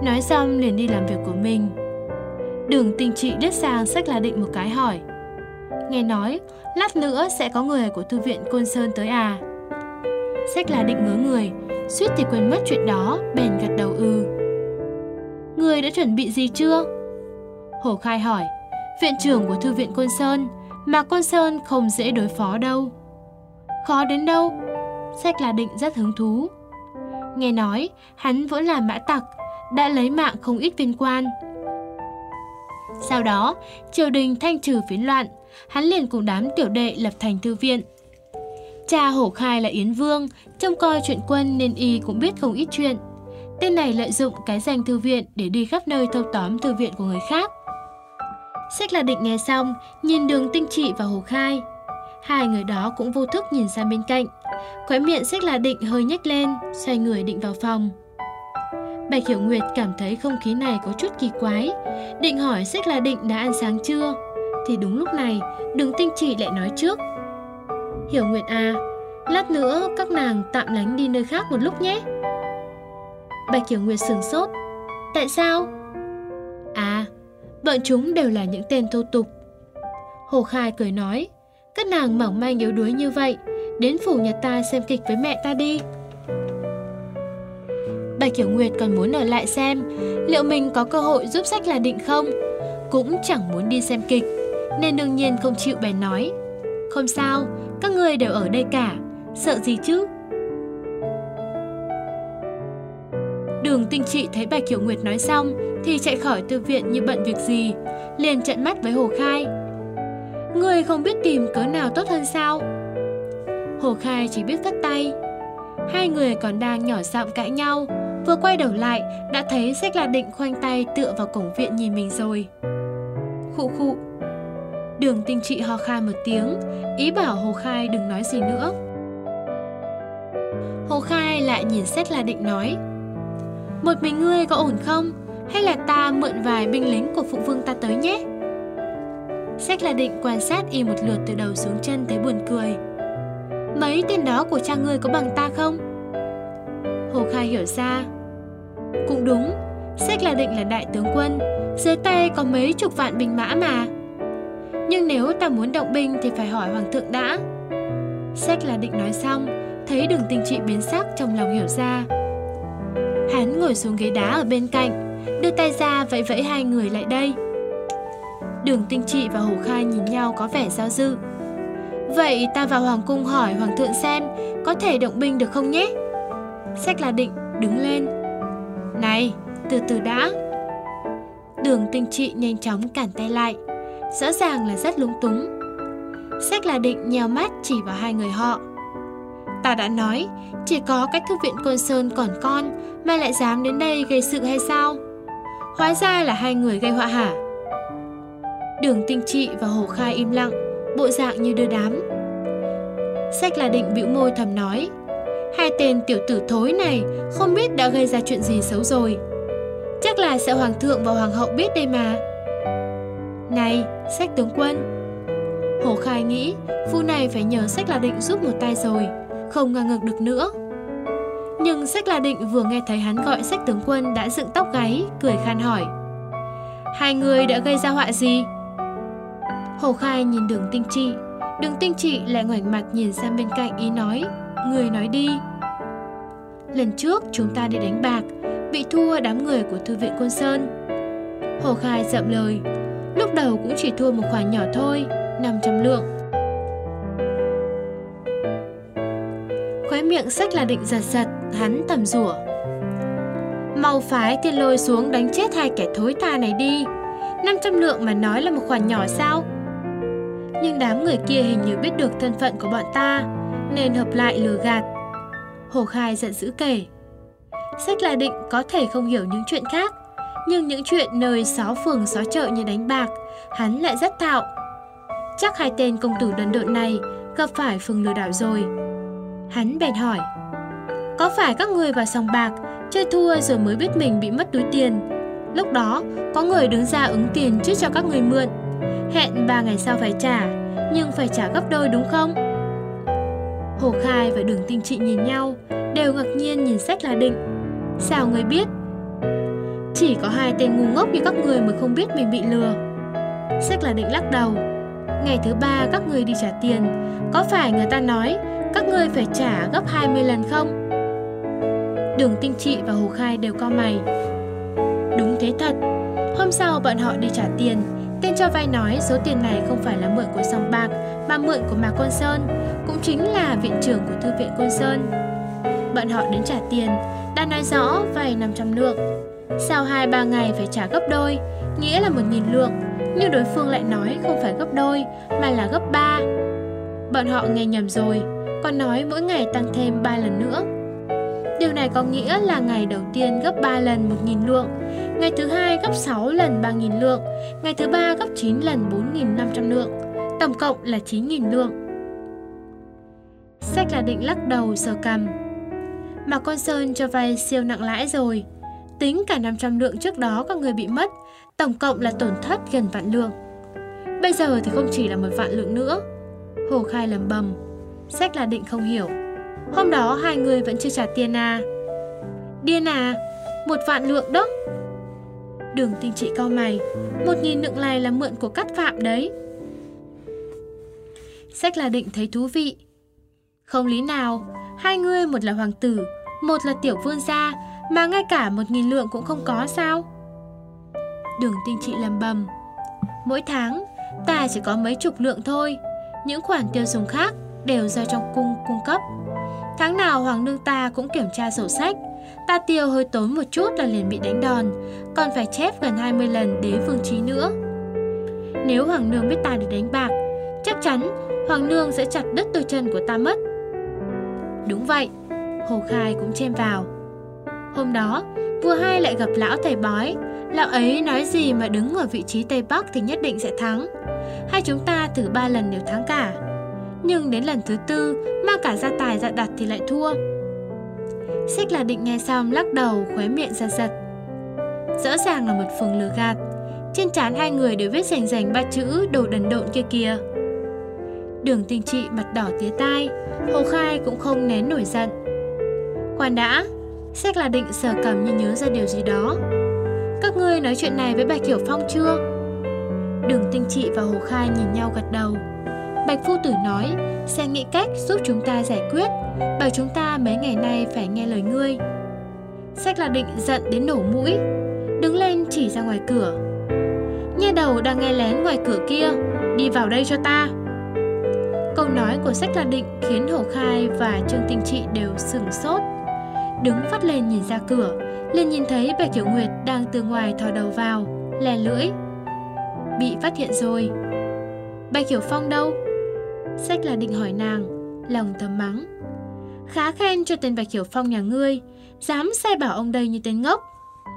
nói xong liền đi làm việc của mình. Đường Tinh Trị liếc sang Sách La Định một cái hỏi: nghe nói lát nữa sẽ có người của thư viện Côn Sơn tới à? Sách La Định ngớ người, suýt thì quên mất chuyện đó, bèn gật đầu ừ. Người đã chuẩn bị gì chưa? Hổ Khai hỏi. Viện trưởng của thư viện Côn Sơn, mà Côn Sơn không dễ đối phó đâu. Khó đến đâu? Sách La Định rất hứng thú. Nghe nói hắn vẫn là mã tặc, đã lấy mạng không ít viên quan. Sau đó triều đình thanh trừ phiến loạn, hắn liền cùng đám tiểu đệ lập thành thư viện. Cha Hổ Khai là Yến Vương, trông coi chuyện quân nên y cũng biết không ít chuyện. Tên này lợi dụng cái danh thư viện để đi khắp nơi thâu tóm thư viện của người khác. Sách La Định nghe xong, nhìn Đường Tinh Trị và Hổ Khai. Hai người đó cũng vô thức nhìn sang bên cạnh. Khóe miệng Sách La Định hơi nhếch lên, xoay người định vào phòng. Bạch Hiểu Nguyệt cảm thấy không khí này có chút kỳ quái, định hỏi Sách La Định đã ăn sáng chưa. Thì đúng lúc này, Đường Tinh Trị lại nói trước: Hiểu Nguyệt à, lát nữa các nàng tạm lánh đi nơi khác một lúc nhé. Bạch Hiểu Nguyệt sửng sốt. Tại sao? À, bọn chúng đều là những tên thô tục. Hổ Khai cười nói: các nàng mỏng manh yếu đuối như vậy, đến phủ nhà ta xem kịch với mẹ ta đi. Bạch Hiểu Nguyệt còn muốn ở lại xem liệu mình có cơ hội giúp Sách La Định không, cũng chẳng muốn đi xem kịch, nên đương nhiên không chịu, bèn nói: không sao, các người đều ở đây cả, sợ gì chứ. Đường Tinh Trị thấy Bạch Hiểu Nguyệt nói xong thì chạy khỏi thư viện như bận việc gì, liền trợn mắt với Hổ Khai: người không biết tìm cớ nào tốt hơn sao? Hổ Khai chỉ biết vắt tay. Hai người còn đang nhỏ giọng cãi nhau, vừa quay đầu lại đã thấy Sách La Định khoanh tay tựa vào cổng viện nhìn mình rồi. Khụ khụ. Đường Tinh Trị ho khan một tiếng, ý bảo Hổ Khai đừng nói gì nữa. Hổ Khai lại nhìn Sách La Định nói: một mình ngươi có ổn không? Hay là ta mượn vài binh lính của phụ vương ta tới nhé? Sách La Định quan sát y một lượt từ đầu xuống chân thấy buồn cười. Mấy tên đó của cha ngươi có bằng ta không? Hổ Khai hiểu ra. Cũng đúng, Sách La Định là đại tướng quân, dưới tay có mấy chục vạn binh mã mà. Nhưng nếu ta muốn động binh thì phải hỏi hoàng thượng đã. Sách La Định nói xong, thấy Đường Tinh Trị biến sắc, trong lòng hiểu ra. Hắn ngồi xuống ghế đá ở bên cạnh, đưa tay ra vẫy vẫy hai người lại đây. Đường Tinh Trị và Hổ Khai nhìn nhau có vẻ do dự. Vậy ta vào hoàng cung hỏi hoàng thượng xem có thể động binh được không nhé? Sách La Định đứng lên. Này, từ từ đã. Đường Tinh Trị nhanh chóng cản tay lại, rõ ràng là rất lúng túng. Sách La Định nheo mắt chỉ vào hai người họ. Ta đã nói, chỉ có cách thư viện Côn Sơn còn con mà lại dám đến đây gây sự hay sao? Hóa ra là hai người gây họa hả? Đường Tinh Trị và Hổ Khai im lặng, bộ dạng như đưa đám. Sách La Định bĩu môi thầm nói: hai tên tiểu tử thối này không biết đã gây ra chuyện gì xấu rồi. Chắc là sợ hoàng thượng và hoàng hậu biết đây mà. Này, Sách tướng quân. Hổ Khai nghĩ vụ này phải nhờ Sách La Định giúp một tay rồi, không ngang ngược được nữa. Nhưng Sách La Định vừa nghe thấy hắn gọi Sách tướng quân đã dựng tóc gáy, cười khan hỏi: hai người đã gây ra họa gì? Hổ Khai nhìn Đường Tinh Trị, Đường Tinh Trị lại ngoảnh mặt nhìn sang bên cạnh, ý nói: người nói đi. Lần trước chúng ta đi đánh bạc, bị thua đám người của thư viện Côn Sơn. Hổ Khai dậm lời: lúc đầu cũng chỉ thua một khoản nhỏ thôi, năm trăm lượng. Khóe miệng Sách La Định giật giật, hắn tầm rủa: mau phái Thiên Lôi xuống đánh chết hai kẻ thối tha này đi. Năm trăm lượng mà nói là một khoản nhỏ sao? Nhưng đám người kia hình như biết được thân phận của bọn ta, nên hợp lại lừa gạt. Hổ Khai giận dữ kể. Sách La Định có thể không hiểu những chuyện khác, nhưng những chuyện nơi xó phường xó chợ như đánh bạc, hắn lại rất thạo. Chắc hai tên công tử đần độn này gặp phải Phương lừa đảo rồi. Hắn bèn hỏi: có phải các người vào sòng bạc chơi thua rồi mới biết mình bị mất túi tiền? Lúc đó có người đứng ra ứng tiền trước cho các người mượn, hẹn ba ngày sau phải trả, nhưng phải trả gấp đôi đúng không? Hổ Khai và Đường Tinh Trị nhìn nhau, đều ngạc nhiên nhìn Sách La Định. Sao người biết? Chỉ có hai tên ngu ngốc như các người mới không biết mình bị lừa. Sách là định lắc đầu. Ngày thứ ba các người đi trả tiền, có phải người ta nói các người phải trả gấp hai mươi lần không? Đường Tinh Trị và Hồ Khai đều cau mày. Đúng thế thật. Hôm sau bọn họ đi trả tiền. Tên cho vay nói số tiền này không phải là mượn của sòng bạc mà mượn của Mạc Côn Sơn, cũng chính là viện trưởng của thư viện Côn Sơn. Bọn họ đến trả tiền, đã nói rõ vay năm trăm lượng. Sau hai ba ngày phải trả gấp đôi, nghĩa là một nghìn lượng, nhưng đối phương lại nói không phải gấp đôi mà là gấp ba. Bọn họ nghe nhầm rồi, còn nói mỗi ngày tăng thêm ba lần nữa. Điều này có nghĩa là ngày đầu tiên gấp ba lần một nghìn lượng, ngày thứ hai gấp sáu lần ba nghìn lượng, ngày thứ ba gấp chín lần bốn nghìn năm trăm lượng, tổng cộng là chín nghìn lượng. Sách là định lắc đầu sờ cằm. Mạc Côn Sơn cho vay siêu nặng lãi rồi. Tính cả năm trăm lượng trước đó các người bị mất, tổng cộng là tổn thất gần vạn lượng. Bây giờ thì không chỉ là một vạn lượng nữa. Hồ Khai lẩm bẩm. Sách là định không hiểu. Hôm đó hai người vẫn chưa trả tiền à? Điên à, một vạn lượng đó. Đường Tinh Trị cau mày. Một nghìn lượng này là mượn của Cát Phạm đấy. Sách là định thấy thú vị. Không lý nào, hai người một là hoàng tử, một là tiểu vương gia, mà ngay cả một nghìn lượng cũng không có sao? Đường Tinh Trị lẩm bẩm. Mỗi tháng ta chỉ có mấy chục lượng thôi. Những khoản tiêu dùng khác đều do trong cung cung cấp. Tháng nào hoàng nương ta cũng kiểm tra sổ sách. Ta tiêu hơi tốn một chút là liền bị đánh đòn, còn phải chép gần hai mươi lần đế vương chí nữa. Nếu hoàng nương biết ta đi đánh bạc, chắc chắn hoàng nương sẽ chặt đứt đôi chân của ta mất. Đúng vậy, Hồ Khai cũng chen vào. Hôm đó, vua hai lại gặp lão thầy bói. Lão ấy nói gì mà đứng ở vị trí Tây Bắc thì nhất định sẽ thắng. Hai chúng ta thử ba lần đều thắng cả. Nhưng đến lần thứ tư, mang cả gia tài ra đặt thì lại thua. Sách là định nghe xong lắc đầu, khóe miệng giật giật. Rõ ràng là một phường lừa gạt. Trên trán hai người đều viết rành rành ba chữ đồ đần độn kia kìa. Đường Tinh Trị mặt đỏ tía tai. Hồ Khai cũng không nén nổi giận. Khoan đã. Sách là định sờ cằm như nhớ ra điều gì đó. Các ngươi nói chuyện này với Bạch Hiểu Phong chưa? Đường Tinh Trị và Hồ Khai nhìn nhau gật đầu. Bạch phu tử nói sẽ nghĩ cách giúp chúng ta giải quyết, bảo chúng ta mấy ngày nay phải nghe lời ngươi. Sách là định giận đến nổ mũi, đứng lên chỉ ra ngoài cửa. Nha đầu đang nghe lén ngoài cửa kia, đi vào đây cho ta. Câu nói của Sách là định khiến Hồ Khai và Trương Tinh Trị đều sửng sốt. Đứng phát lên nhìn ra cửa, liền nhìn thấy Bạch Hiểu Nguyệt đang từ ngoài thò đầu vào, lè lưỡi. Bị phát hiện rồi. Bạch Hiểu Phong đâu? Sách là định hỏi nàng, lòng thầm mắng. Khá khen cho tên Bạch Hiểu Phong nhà ngươi, dám sai bảo ông đây như tên ngốc.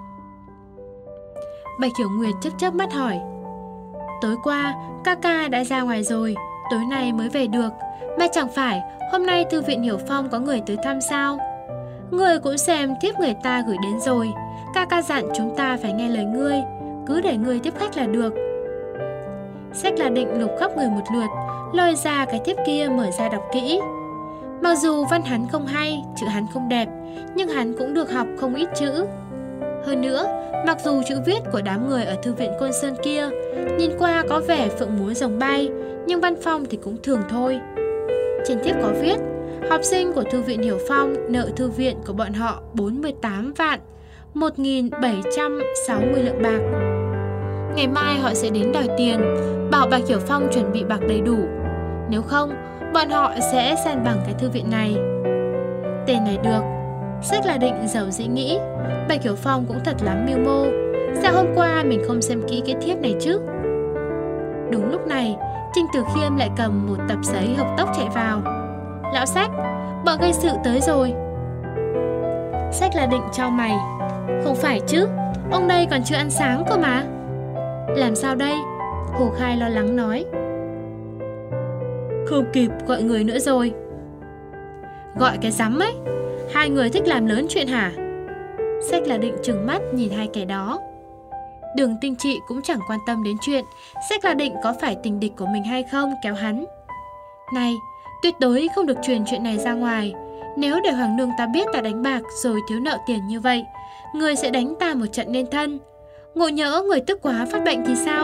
Bạch Hiểu Nguyệt chớp chớp mắt hỏi. Tối qua, ca ca đã ra ngoài rồi, tối nay mới về được. Mà chẳng phải hôm nay thư viện Hiểu Phong có người tới thăm sao? Ngươi cũng xem thiếp người ta gửi đến rồi. Ca ca dặn chúng ta phải nghe lời ngươi, cứ để ngươi tiếp khách là được. Sách là định lục khắp người một lượt, lôi ra cái thiếp kia mở ra đọc kỹ. Mặc dù văn hắn không hay, chữ hắn không đẹp, nhưng hắn cũng được học không ít chữ. Hơn nữa, mặc dù chữ viết của đám người ở thư viện Côn Sơn kia nhìn qua có vẻ phượng múa rồng bay, nhưng văn phong thì cũng thường thôi. Trên thiếp có viết, học sinh của thư viện Hiểu Phong nợ thư viện của bọn họ bốn mươi tám vạn một nghìn bảy trăm sáu mươi lượng bạc. Ngày mai họ sẽ đến đòi tiền, bảo Bạch Hiểu Phong chuẩn bị bạc đầy đủ. Nếu không, bọn họ sẽ san bằng cái thư viện này. Tên này được. Sách là định giàu dĩ nghĩ, Bạch Hiểu Phong cũng thật lắm mưu mô. Sao hôm qua mình không xem kỹ cái thiếp này chứ? Đúng lúc này, Trinh Tử Khiêm lại cầm một tập giấy hộc tốc chạy vào. Lão Sách, bọn gây sự tới rồi. Sách là định chau mày. Không phải chứ, ông đây còn chưa ăn sáng cơ mà. Làm sao đây? Hồ Khai lo lắng nói. Không kịp gọi người nữa rồi. Gọi cái rắm ấy, hai người thích làm lớn chuyện hả? Sách là định trừng mắt nhìn hai kẻ đó. Đường Tinh Trị cũng chẳng quan tâm đến chuyện Sách là định có phải tình địch của mình hay không kéo hắn. Này, tuyệt đối không được truyền chuyện này ra ngoài. Nếu để hoàng nương ta biết ta đánh bạc rồi thiếu nợ tiền như vậy, người sẽ đánh ta một trận nên thân. Ngộ nhỡ người tức quá phát bệnh thì sao?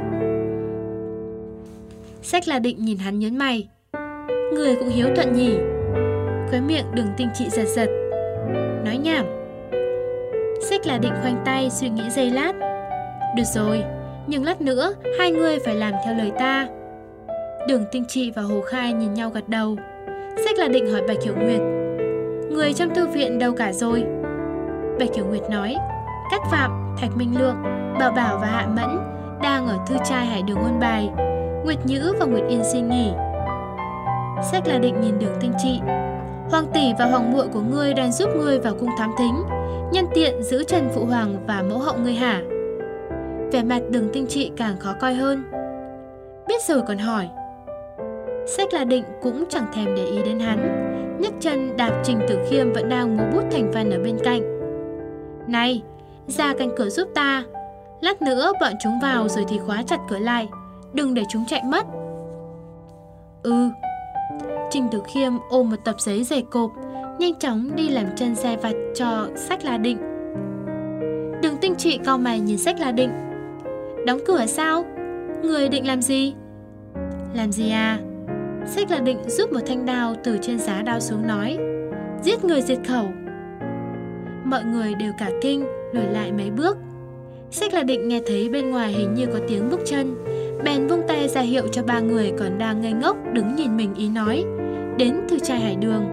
Sách La Định nhìn hắn nhớn mày. Người cũng hiếu thuận nhỉ? Khóe miệng Đường Tinh Trị giật giật. Nói nhảm. Sách La Định khoanh tay suy nghĩ giây lát. Được rồi, nhưng lát nữa hai người phải làm theo lời ta. Đường Tinh Trị và Hồ Khai nhìn nhau gật đầu. Sách La Định hỏi Bạch Hiểu Nguyệt, người trong thư viện đâu cả rồi? Bạch Hiểu Nguyệt nói, Cát Phạm, Thạch Minh Lượng, Bảo Bảo và Hạ Mẫn đang ở thư trai Hải Đường ôn bài. Nguyệt Nhữ và Nguyệt Yên xin nghỉ. Sách La Định nhìn Đường Tinh Trị. Hoàng tỷ và hoàng muội của ngươi đang giúp ngươi vào cung thám thính, nhân tiện giữ chân phụ hoàng và mẫu hậu ngươi hả? Vẻ mặt Đường Tinh Trị càng khó coi hơn. Biết rồi còn hỏi. Sách La Định cũng chẳng thèm để ý đến hắn, nhấc chân đạp Trình Tử Khiêm vẫn đang múa bút thành văn ở bên cạnh. Này, ra canh cửa giúp ta. Lát nữa bọn chúng vào rồi thì khóa chặt cửa lại, đừng để chúng chạy mất. Ừ. Trình Tử Khiêm ôm một tập giấy dày cộp, nhanh chóng đi làm chân sai vặt cho Sách La Định. Đường Tinh Trị cau mày nhìn Sách La Định. Đóng cửa sao? Người định làm gì? Làm gì à? Sách La Định rút một thanh đao từ trên giá đao xuống nói, giết người diệt khẩu. Mọi người đều cả kinh, lùi lại mấy bước. Sách La Định nghe thấy bên ngoài hình như có tiếng bước chân, bèn vung tay ra hiệu cho ba người còn đang ngây ngốc đứng nhìn mình ý nói, đến thư trai Hải Đường.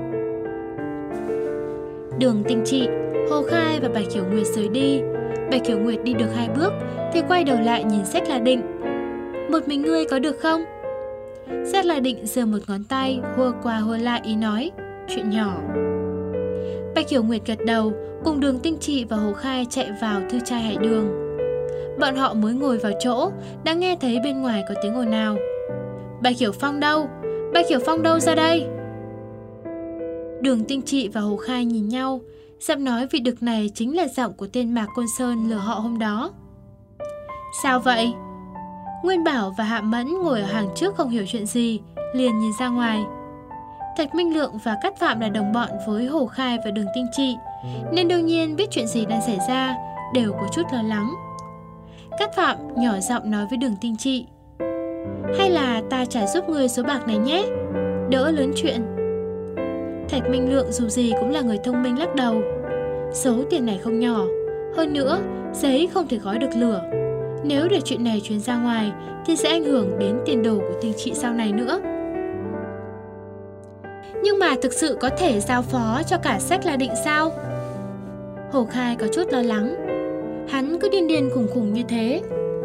Đường Tinh Trị, Hồ Khai và Bạch Hiểu Nguyệt rời đi. Bạch Hiểu Nguyệt đi được hai bước thì quay đầu lại nhìn Sách La Định. Một mình ngươi có được không? Sách La Định giơ một ngón tay hùa qua hùa lại ý nói, chuyện nhỏ. Bạch Hiểu Nguyệt gật đầu, cùng Đường Tinh Trị và Hồ Khai chạy vào thư trai Hải Đường. Bọn họ mới ngồi vào chỗ đã nghe thấy bên ngoài có tiếng ồn ào. Bạch Hiểu Phong đâu? Bạch Hiểu Phong đâu, ra đây? Đường Tinh Trị và Hồ Khai nhìn nhau, giọng nói vị đực này chính là giọng của tên Mạc Côn Sơn lừa họ hôm đó. Sao vậy? Nguyên Bảo và Hạ Mẫn ngồi ở hàng trước không hiểu chuyện gì, liền nhìn ra ngoài. Thạch Minh Lượng và Cát Phạm là đồng bọn với Hồ Khai và Đường Tinh Trị, nên đương nhiên biết chuyện gì đang xảy ra, đều có chút lo lắng. Cát Phạm nhỏ giọng nói với Đường Tinh Trị, hay là ta trả giúp người số bạc này nhé, đỡ lớn chuyện. Thạch Minh Lượng dù gì cũng là người thông minh lắc đầu, số tiền này không nhỏ, hơn nữa giấy không thể gói được lửa. Nếu để chuyện này truyền ra ngoài thì sẽ ảnh hưởng đến tiền đồ của Tinh Trị sau này nữa. Nhưng mà thực sự có thể giao phó cho cả Sách La Định sao? Hồ Khai có chút lo lắng. Hắn cứ điên điên khủng khủng như thế.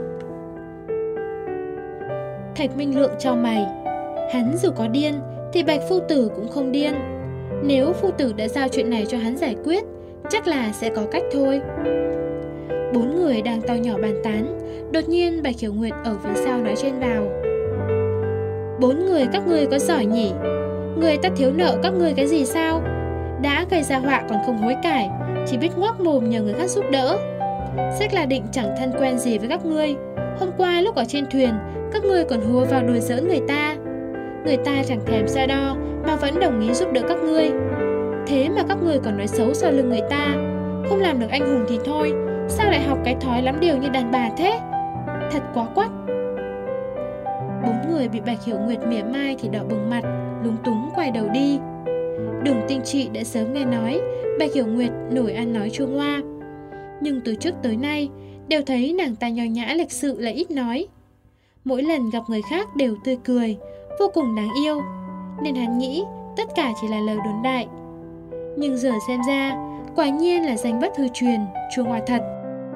Thạch Minh Lượng chau mày. Hắn dù có điên thì Bạch phu tử cũng không điên. Nếu phu tử đã giao chuyện này cho hắn giải quyết, chắc là sẽ có cách thôi. Bốn người đang to nhỏ bàn tán, đột nhiên Bạch Hiểu Nguyệt ở phía sau nói chen vào. Bốn người các ngươi có giỏi nhỉ? Người ta thiếu nợ các ngươi cái gì sao? Đã gây ra họa còn không hối cải, chỉ biết ngoác mồm nhờ người khác giúp đỡ. Sách La Định chẳng thân quen gì với các ngươi. Hôm qua lúc ở trên thuyền, các ngươi còn hùa vào đùa giỡn người ta. Người ta chẳng thèm so đo mà vẫn đồng ý giúp đỡ các ngươi. Thế mà các ngươi còn nói xấu sau lưng người ta. Không làm được anh hùng thì thôi, sao lại học cái thói lắm điều như đàn bà thế? Thật quá quắt. Bốn người bị Bạch Hiểu Nguyệt mỉa mai thì đỏ bừng mặt, lúng túng quay đầu đi. Đường Tinh Trị đã sớm nghe nói Bạch Hiểu Nguyệt nổi ăn nói chuông hoa, nhưng từ trước tới nay đều thấy nàng ta nho nhã lịch sự lại ít nói. Mỗi lần gặp người khác đều tươi cười, vô cùng đáng yêu, nên hắn nghĩ tất cả chỉ là lời đồn đại. Nhưng giờ xem ra, quả nhiên là danh bất hư truyền, chuông hoa thật.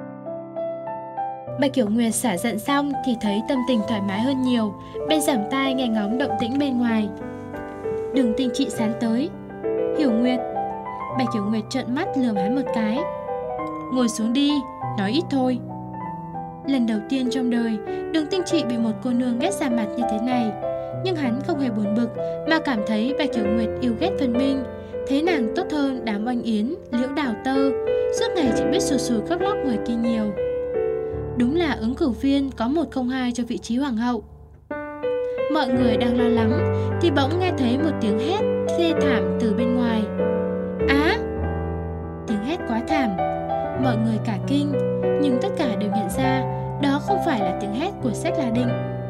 Bạch Hiểu Nguyệt xả giận xong thì thấy tâm tình thoải mái hơn nhiều, bên giảm tai nghe ngóng động tĩnh bên ngoài. Đường Tinh Trị sán tới. Hiểu Nguyệt. Bạch Hiểu Nguyệt trợn mắt lườm hắn một cái. Ngồi xuống đi, nói ít thôi. Lần đầu tiên trong đời, Đường Tinh Trị bị một cô nương ghét ra mặt như thế này, nhưng hắn không hề buồn bực mà cảm thấy Bạch Hiểu Nguyệt yêu ghét phân minh, thấy nàng tốt hơn đám oanh yến, liễu đào tơ, suốt ngày chỉ biết sù sù khóc lóc ngoài kia nhiều. Đúng là ứng cử viên có một không hai cho vị trí hoàng hậu. Mọi người đang lo lắng thì bỗng nghe thấy một tiếng hét thê thảm từ bên ngoài. Á! Tiếng hét quá thảm. Mọi người cả kinh, nhưng tất cả đều nhận ra đó không phải là tiếng hét của Sách La Định.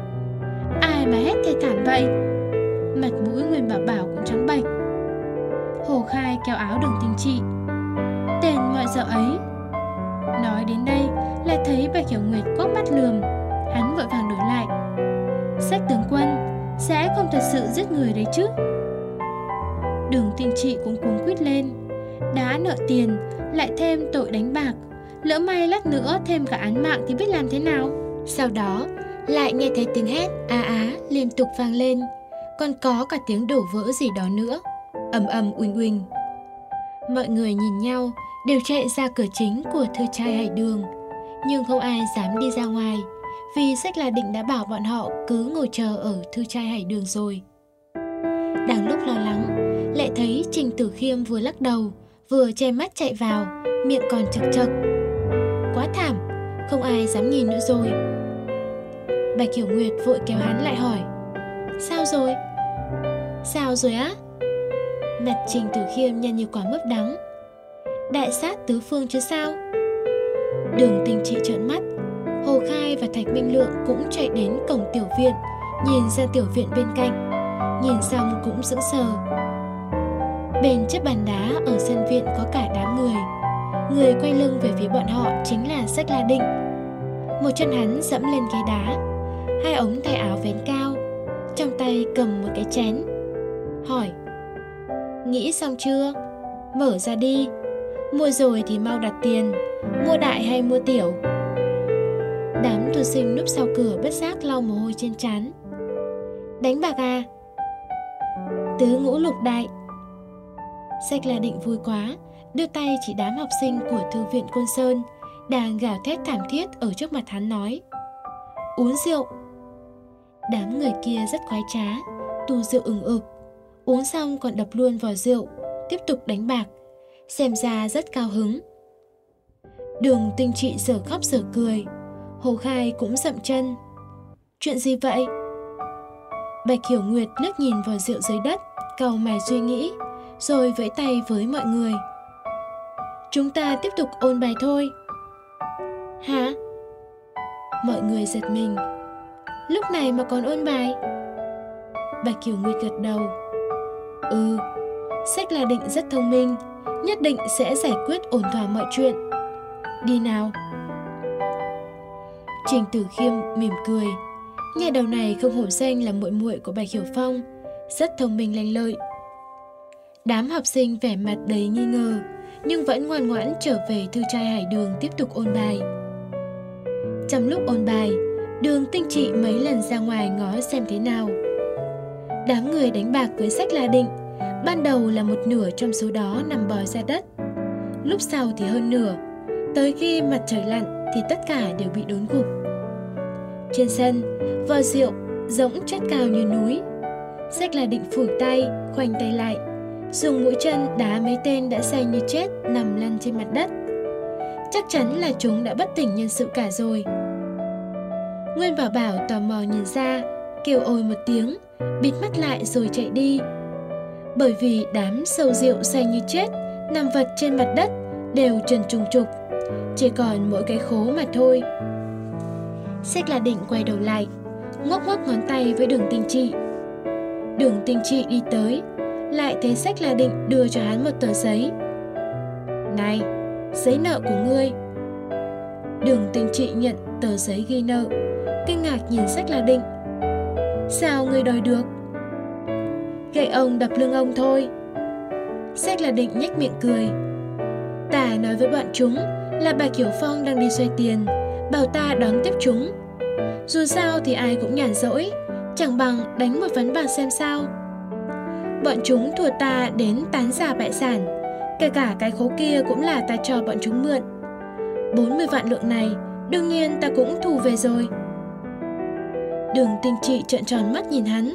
Ai mà hét thê thảm vậy? Mặt mũi Nguyên Bảo Bảo cũng trắng bệch. Hồ Khai kéo áo Đường Tinh Trị. Tên mọi dợ ấy. Nói đến đây lại thấy Bạch Hiểu Nguyệt quắc mắt lườm. Hắn vội vàng đổi lại. Sách tướng quân sẽ không thật sự giết người đấy chứ? Đường Tinh Trị cũng cuống quýt lên. Đã nợ tiền, lại thêm tội đánh bạc, lỡ may lát nữa thêm cả án mạng thì biết làm thế nào? Sau đó lại nghe thấy tiếng hét á á liên tục vang lên, còn có cả tiếng đổ vỡ gì đó nữa, ầm ầm uỳnh uỳnh. Mọi người nhìn nhau đều chạy ra cửa chính của Thư Trai Hải Đường, nhưng không ai dám đi ra ngoài, vì Sách La Định đã bảo bọn họ cứ ngồi chờ ở Thư Trai Hải Đường rồi. Đang lúc lo lắng, lại thấy Trình Tử Khiêm vừa lắc đầu vừa che mắt chạy vào, miệng còn chật chật. Quá thảm, không ai dám nhìn nữa rồi. Bạch Hiểu Nguyệt vội kéo hắn lại hỏi: Sao rồi? Sao rồi á? Mặt Trình Tử Khiêm nhăn như quả mướp đắng. Đại sát tứ phương chứ sao? Đường Tinh Trị trợn mắt. Hồ Khai và Thạch Minh Lượng cũng chạy đến cổng tiểu viện, nhìn ra tiểu viện bên cạnh. Nhìn xong cũng sững sờ. Bên chiếc bàn đá ở sân viện có cả đám người. Người quay lưng về phía bọn họ chính là Sách La Định. Một chân hắn dẫm lên ghế đá, hai ống tay áo vén cao, trong tay cầm một cái chén. Hỏi: Nghĩ xong chưa? Mở ra đi. Mua rồi thì mau đặt tiền. Mua đại hay mua tiểu? Đám thư sinh núp sau cửa bất giác lau mồ hôi trên trán. Đánh bạc à? Tứ ngũ lục đại. Sách La Định vui quá, đưa tay chỉ đám học sinh của thư viện Côn Sơn đang gào thét thảm thiết ở trước mặt hắn nói: Uống rượu. Đám người kia rất khoái trá, tu rượu ừng ực, uống xong còn đập luôn vò rượu, tiếp tục đánh bạc, xem ra rất cao hứng. Đường Tinh Trị dở khóc dở cười, Hồ Khai cũng dậm chân. Chuyện gì vậy? Bạch Hiểu Nguyệt liếc nhìn vò rượu dưới đất, cau mày suy nghĩ, rồi vẫy tay với mọi người: Chúng ta tiếp tục ôn bài thôi. Hả? Mọi người giật mình. Lúc này mà còn ôn bài? Bạch Hiểu Nguyệt gật đầu. Ừ, Sách La Định rất thông minh, nhất định sẽ giải quyết ổn thỏa mọi chuyện. Đi nào. Trình Tử Khiêm mỉm cười. Nhà đầu này không hổ danh là muội muội của Bạch Hiểu Phong, rất thông minh lanh lợi. Đám học sinh vẻ mặt đầy nghi ngờ, nhưng vẫn ngoan ngoãn trở về Thư Trai Hải Đường tiếp tục ôn bài. Trong lúc ôn bài, Đường Tinh Trị mấy lần ra ngoài ngó xem thế nào. Đám người đánh bạc với Sách La Định, ban đầu là một nửa trong số đó nằm bò ra đất, lúc sau thì hơn nửa. Tới khi mặt trời lặn thì tất cả đều bị đốn gục. Trên sân, vò rượu rỗng chất cao như núi. Sách La Định phủi tay, khoanh tay lại, dùng mũi chân đá mấy tên đã say như chết nằm lăn trên mặt đất. Chắc chắn là chúng đã bất tỉnh nhân sự cả rồi. Nguyên Bảo Bảo tò mò nhìn ra, kêu ôi một tiếng, bịt mắt lại rồi chạy đi. Bởi vì đám sâu rượu say như chết nằm vật trên mặt đất đều trần trùng trục, chỉ còn mỗi cái khố mà thôi. Sách La Định quay đầu lại, ngoắc ngoắc ngón tay với Đường Tinh Trị. Đường Tinh Trị đi tới, lại thấy Sách La Định đưa cho hắn một tờ giấy. Này, giấy nợ của ngươi. Đường Tinh Trị nhận tờ giấy ghi nợ, kinh ngạc nhìn Sách La Định. Sao ngươi đòi được? Gậy ông đập lưng ông thôi. Sách La Định nhếch miệng cười. Ta nói với bọn chúng là Bạch Hiểu Phong đang đi xoay tiền, bảo ta đón tiếp chúng. Dù sao thì ai cũng nhàn rỗi, chẳng bằng đánh một ván bạc xem sao. Bọn chúng thua ta đến tán gia bại sản, kể cả cái khố kia cũng là ta cho bọn chúng mượn. bốn mươi vạn lượng này đương nhiên ta cũng thu về rồi. Đường Tinh Trị trợn tròn mắt nhìn hắn.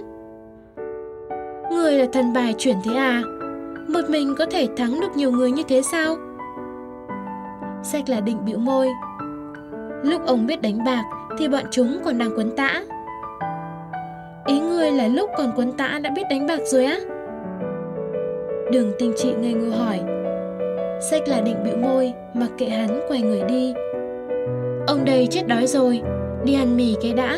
Người là thần bài chuyển thế à? Một mình có thể thắng được nhiều người như thế sao? Sách La Định bĩu môi. Lúc ông biết đánh bạc thì bọn chúng còn đang quấn tã. Ý ngươi là lúc còn quấn tã đã biết đánh bạc rồi á? Đường Tinh Trị ngây ngô hỏi. Sách là định bĩu môi, mặc kệ hắn quay người đi. Ông đây chết đói rồi, đi ăn mì cái đã.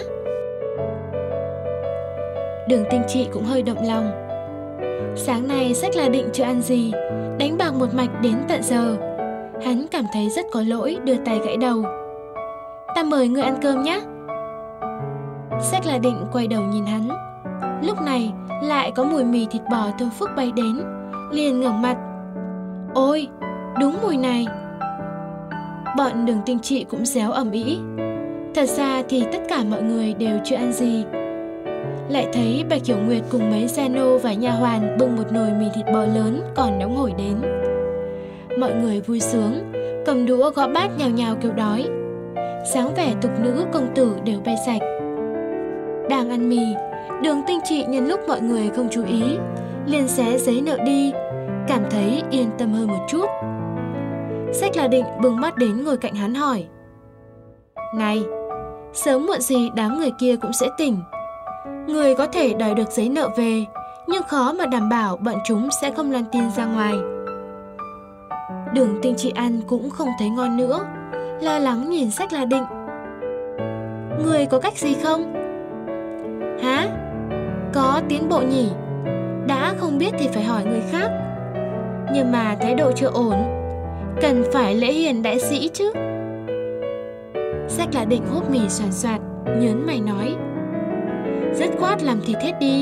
Đường Tinh Trị cũng hơi động lòng. Sáng nay Sách là định chưa ăn gì, đánh bạc một mạch đến tận giờ. Hắn cảm thấy rất có lỗi, đưa tay gãy đầu. Ta mời ngươi ăn cơm nhé. Sách là định quay đầu nhìn hắn. Lúc này lại có mùi mì thịt bò thơm phức bay đến, liền ngẩng mặt. Ôi, đúng mùi này. Bọn Đường Tinh Trị cũng réo ầm ĩ. Thật ra thì tất cả mọi người đều chưa ăn gì. Lại thấy Bạch Hiểu Nguyệt cùng mấy gia nô và nha hoàn bưng một nồi mì thịt bò lớn còn nóng hổi đến. Mọi người vui sướng, cầm đũa gõ bát nhào nhào kêu đói. Sáng vẻ tục nữ công tử đều bay sạch. Đang ăn mì, Đường Tinh Trị nhân lúc mọi người không chú ý, liền xé giấy nợ đi, cảm thấy yên tâm hơn một chút. Sách là định bưng bát đến ngồi cạnh hắn hỏi. Này, sớm muộn gì đám người kia cũng sẽ tỉnh. Người có thể đòi được giấy nợ về, nhưng khó mà đảm bảo bọn chúng sẽ không loan tin ra ngoài. Đường Tinh Trị ăn cũng không thấy ngon nữa, lo lắng nhìn Sách là định. Người có cách gì không? Hả? Có tiến bộ nhỉ? Đã không biết thì phải hỏi người khác. Nhưng mà thái độ chưa ổn, cần phải lễ hiền đại sĩ chứ. Sách là định húp mì soàn soạt, nhớn mày nói. Dứt khoát làm thịt hết đi.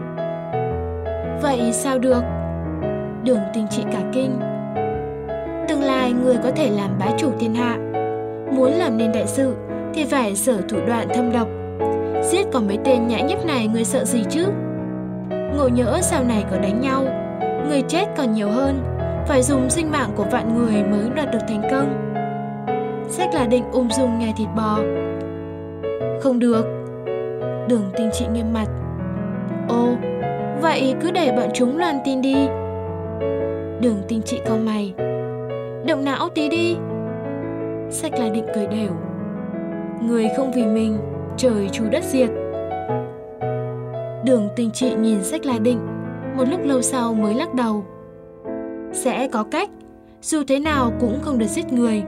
Vậy sao được? Đường Tinh Trị cả kinh. Tương lai người có thể làm bá chủ thiên hạ, muốn làm nên đại sự thì phải sở thủ đoạn thâm độc. Giết còn mấy tên nhãi nhép này người sợ gì chứ? Ngộ nhỡ sau này có đánh nhau, người chết còn nhiều hơn, phải dùng sinh mạng của vạn người mới đoạt được thành công. Sách là định ung dung nhai thịt bò. Không được. Đường Tinh Trị nghiêm mặt. Ồ, vậy cứ để bọn chúng loan tin đi. Đường Tinh Trị cau mày. Động não tí đi. Sách là định cười đều. Người không vì mình, trời chu đất diệt. Đường Tinh Trị nhìn Sách là định, một lúc lâu sau mới lắc đầu. Sẽ có cách, dù thế nào cũng không được giết người.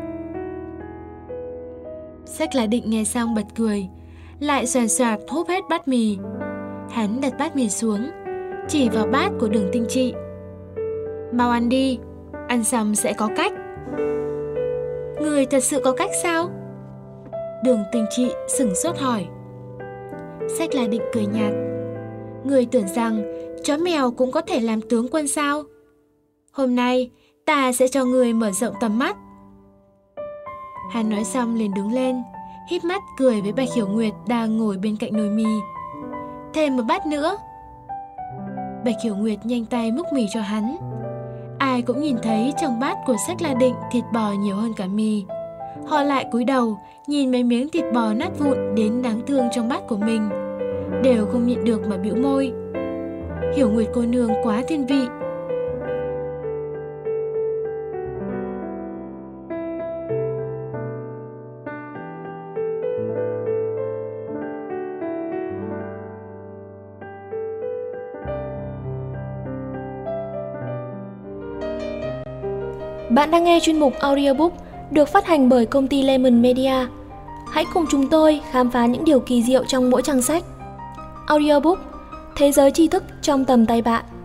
Sách là định nghe xong bật cười, lại xoàn xoạc húp hết bát mì. Hắn đặt bát mì xuống, chỉ vào bát của Đường Tinh Trị. Mau ăn đi, ăn xong sẽ có cách. Người thật sự có cách sao? Đường Tinh Trị sửng sốt hỏi. Sách là định cười nhạt. Người tưởng rằng chó mèo cũng có thể làm tướng quân sao? Hôm nay ta sẽ cho người mở rộng tầm mắt. Hắn nói xong liền đứng lên, híp mắt cười với Bạch Hiểu Nguyệt đang ngồi bên cạnh nồi mì. Thêm một bát nữa. Bạch Hiểu Nguyệt nhanh tay múc mì cho hắn. Ai cũng nhìn thấy trong bát của Sách là định thịt bò nhiều hơn cả mì. Họ lại cúi đầu nhìn mấy miếng thịt bò nát vụn đến đáng thương trong bát của mình, đều không nhịn được mà bĩu môi. Hiểu Nguyệt cô nương quá thiên vị. Bạn đang nghe chuyên mục audiobook được phát hành bởi công ty Lemon Media. Hãy cùng chúng tôi khám phá những điều kỳ diệu trong mỗi trang sách. Audiobook, thế giới tri thức trong tầm tay bạn.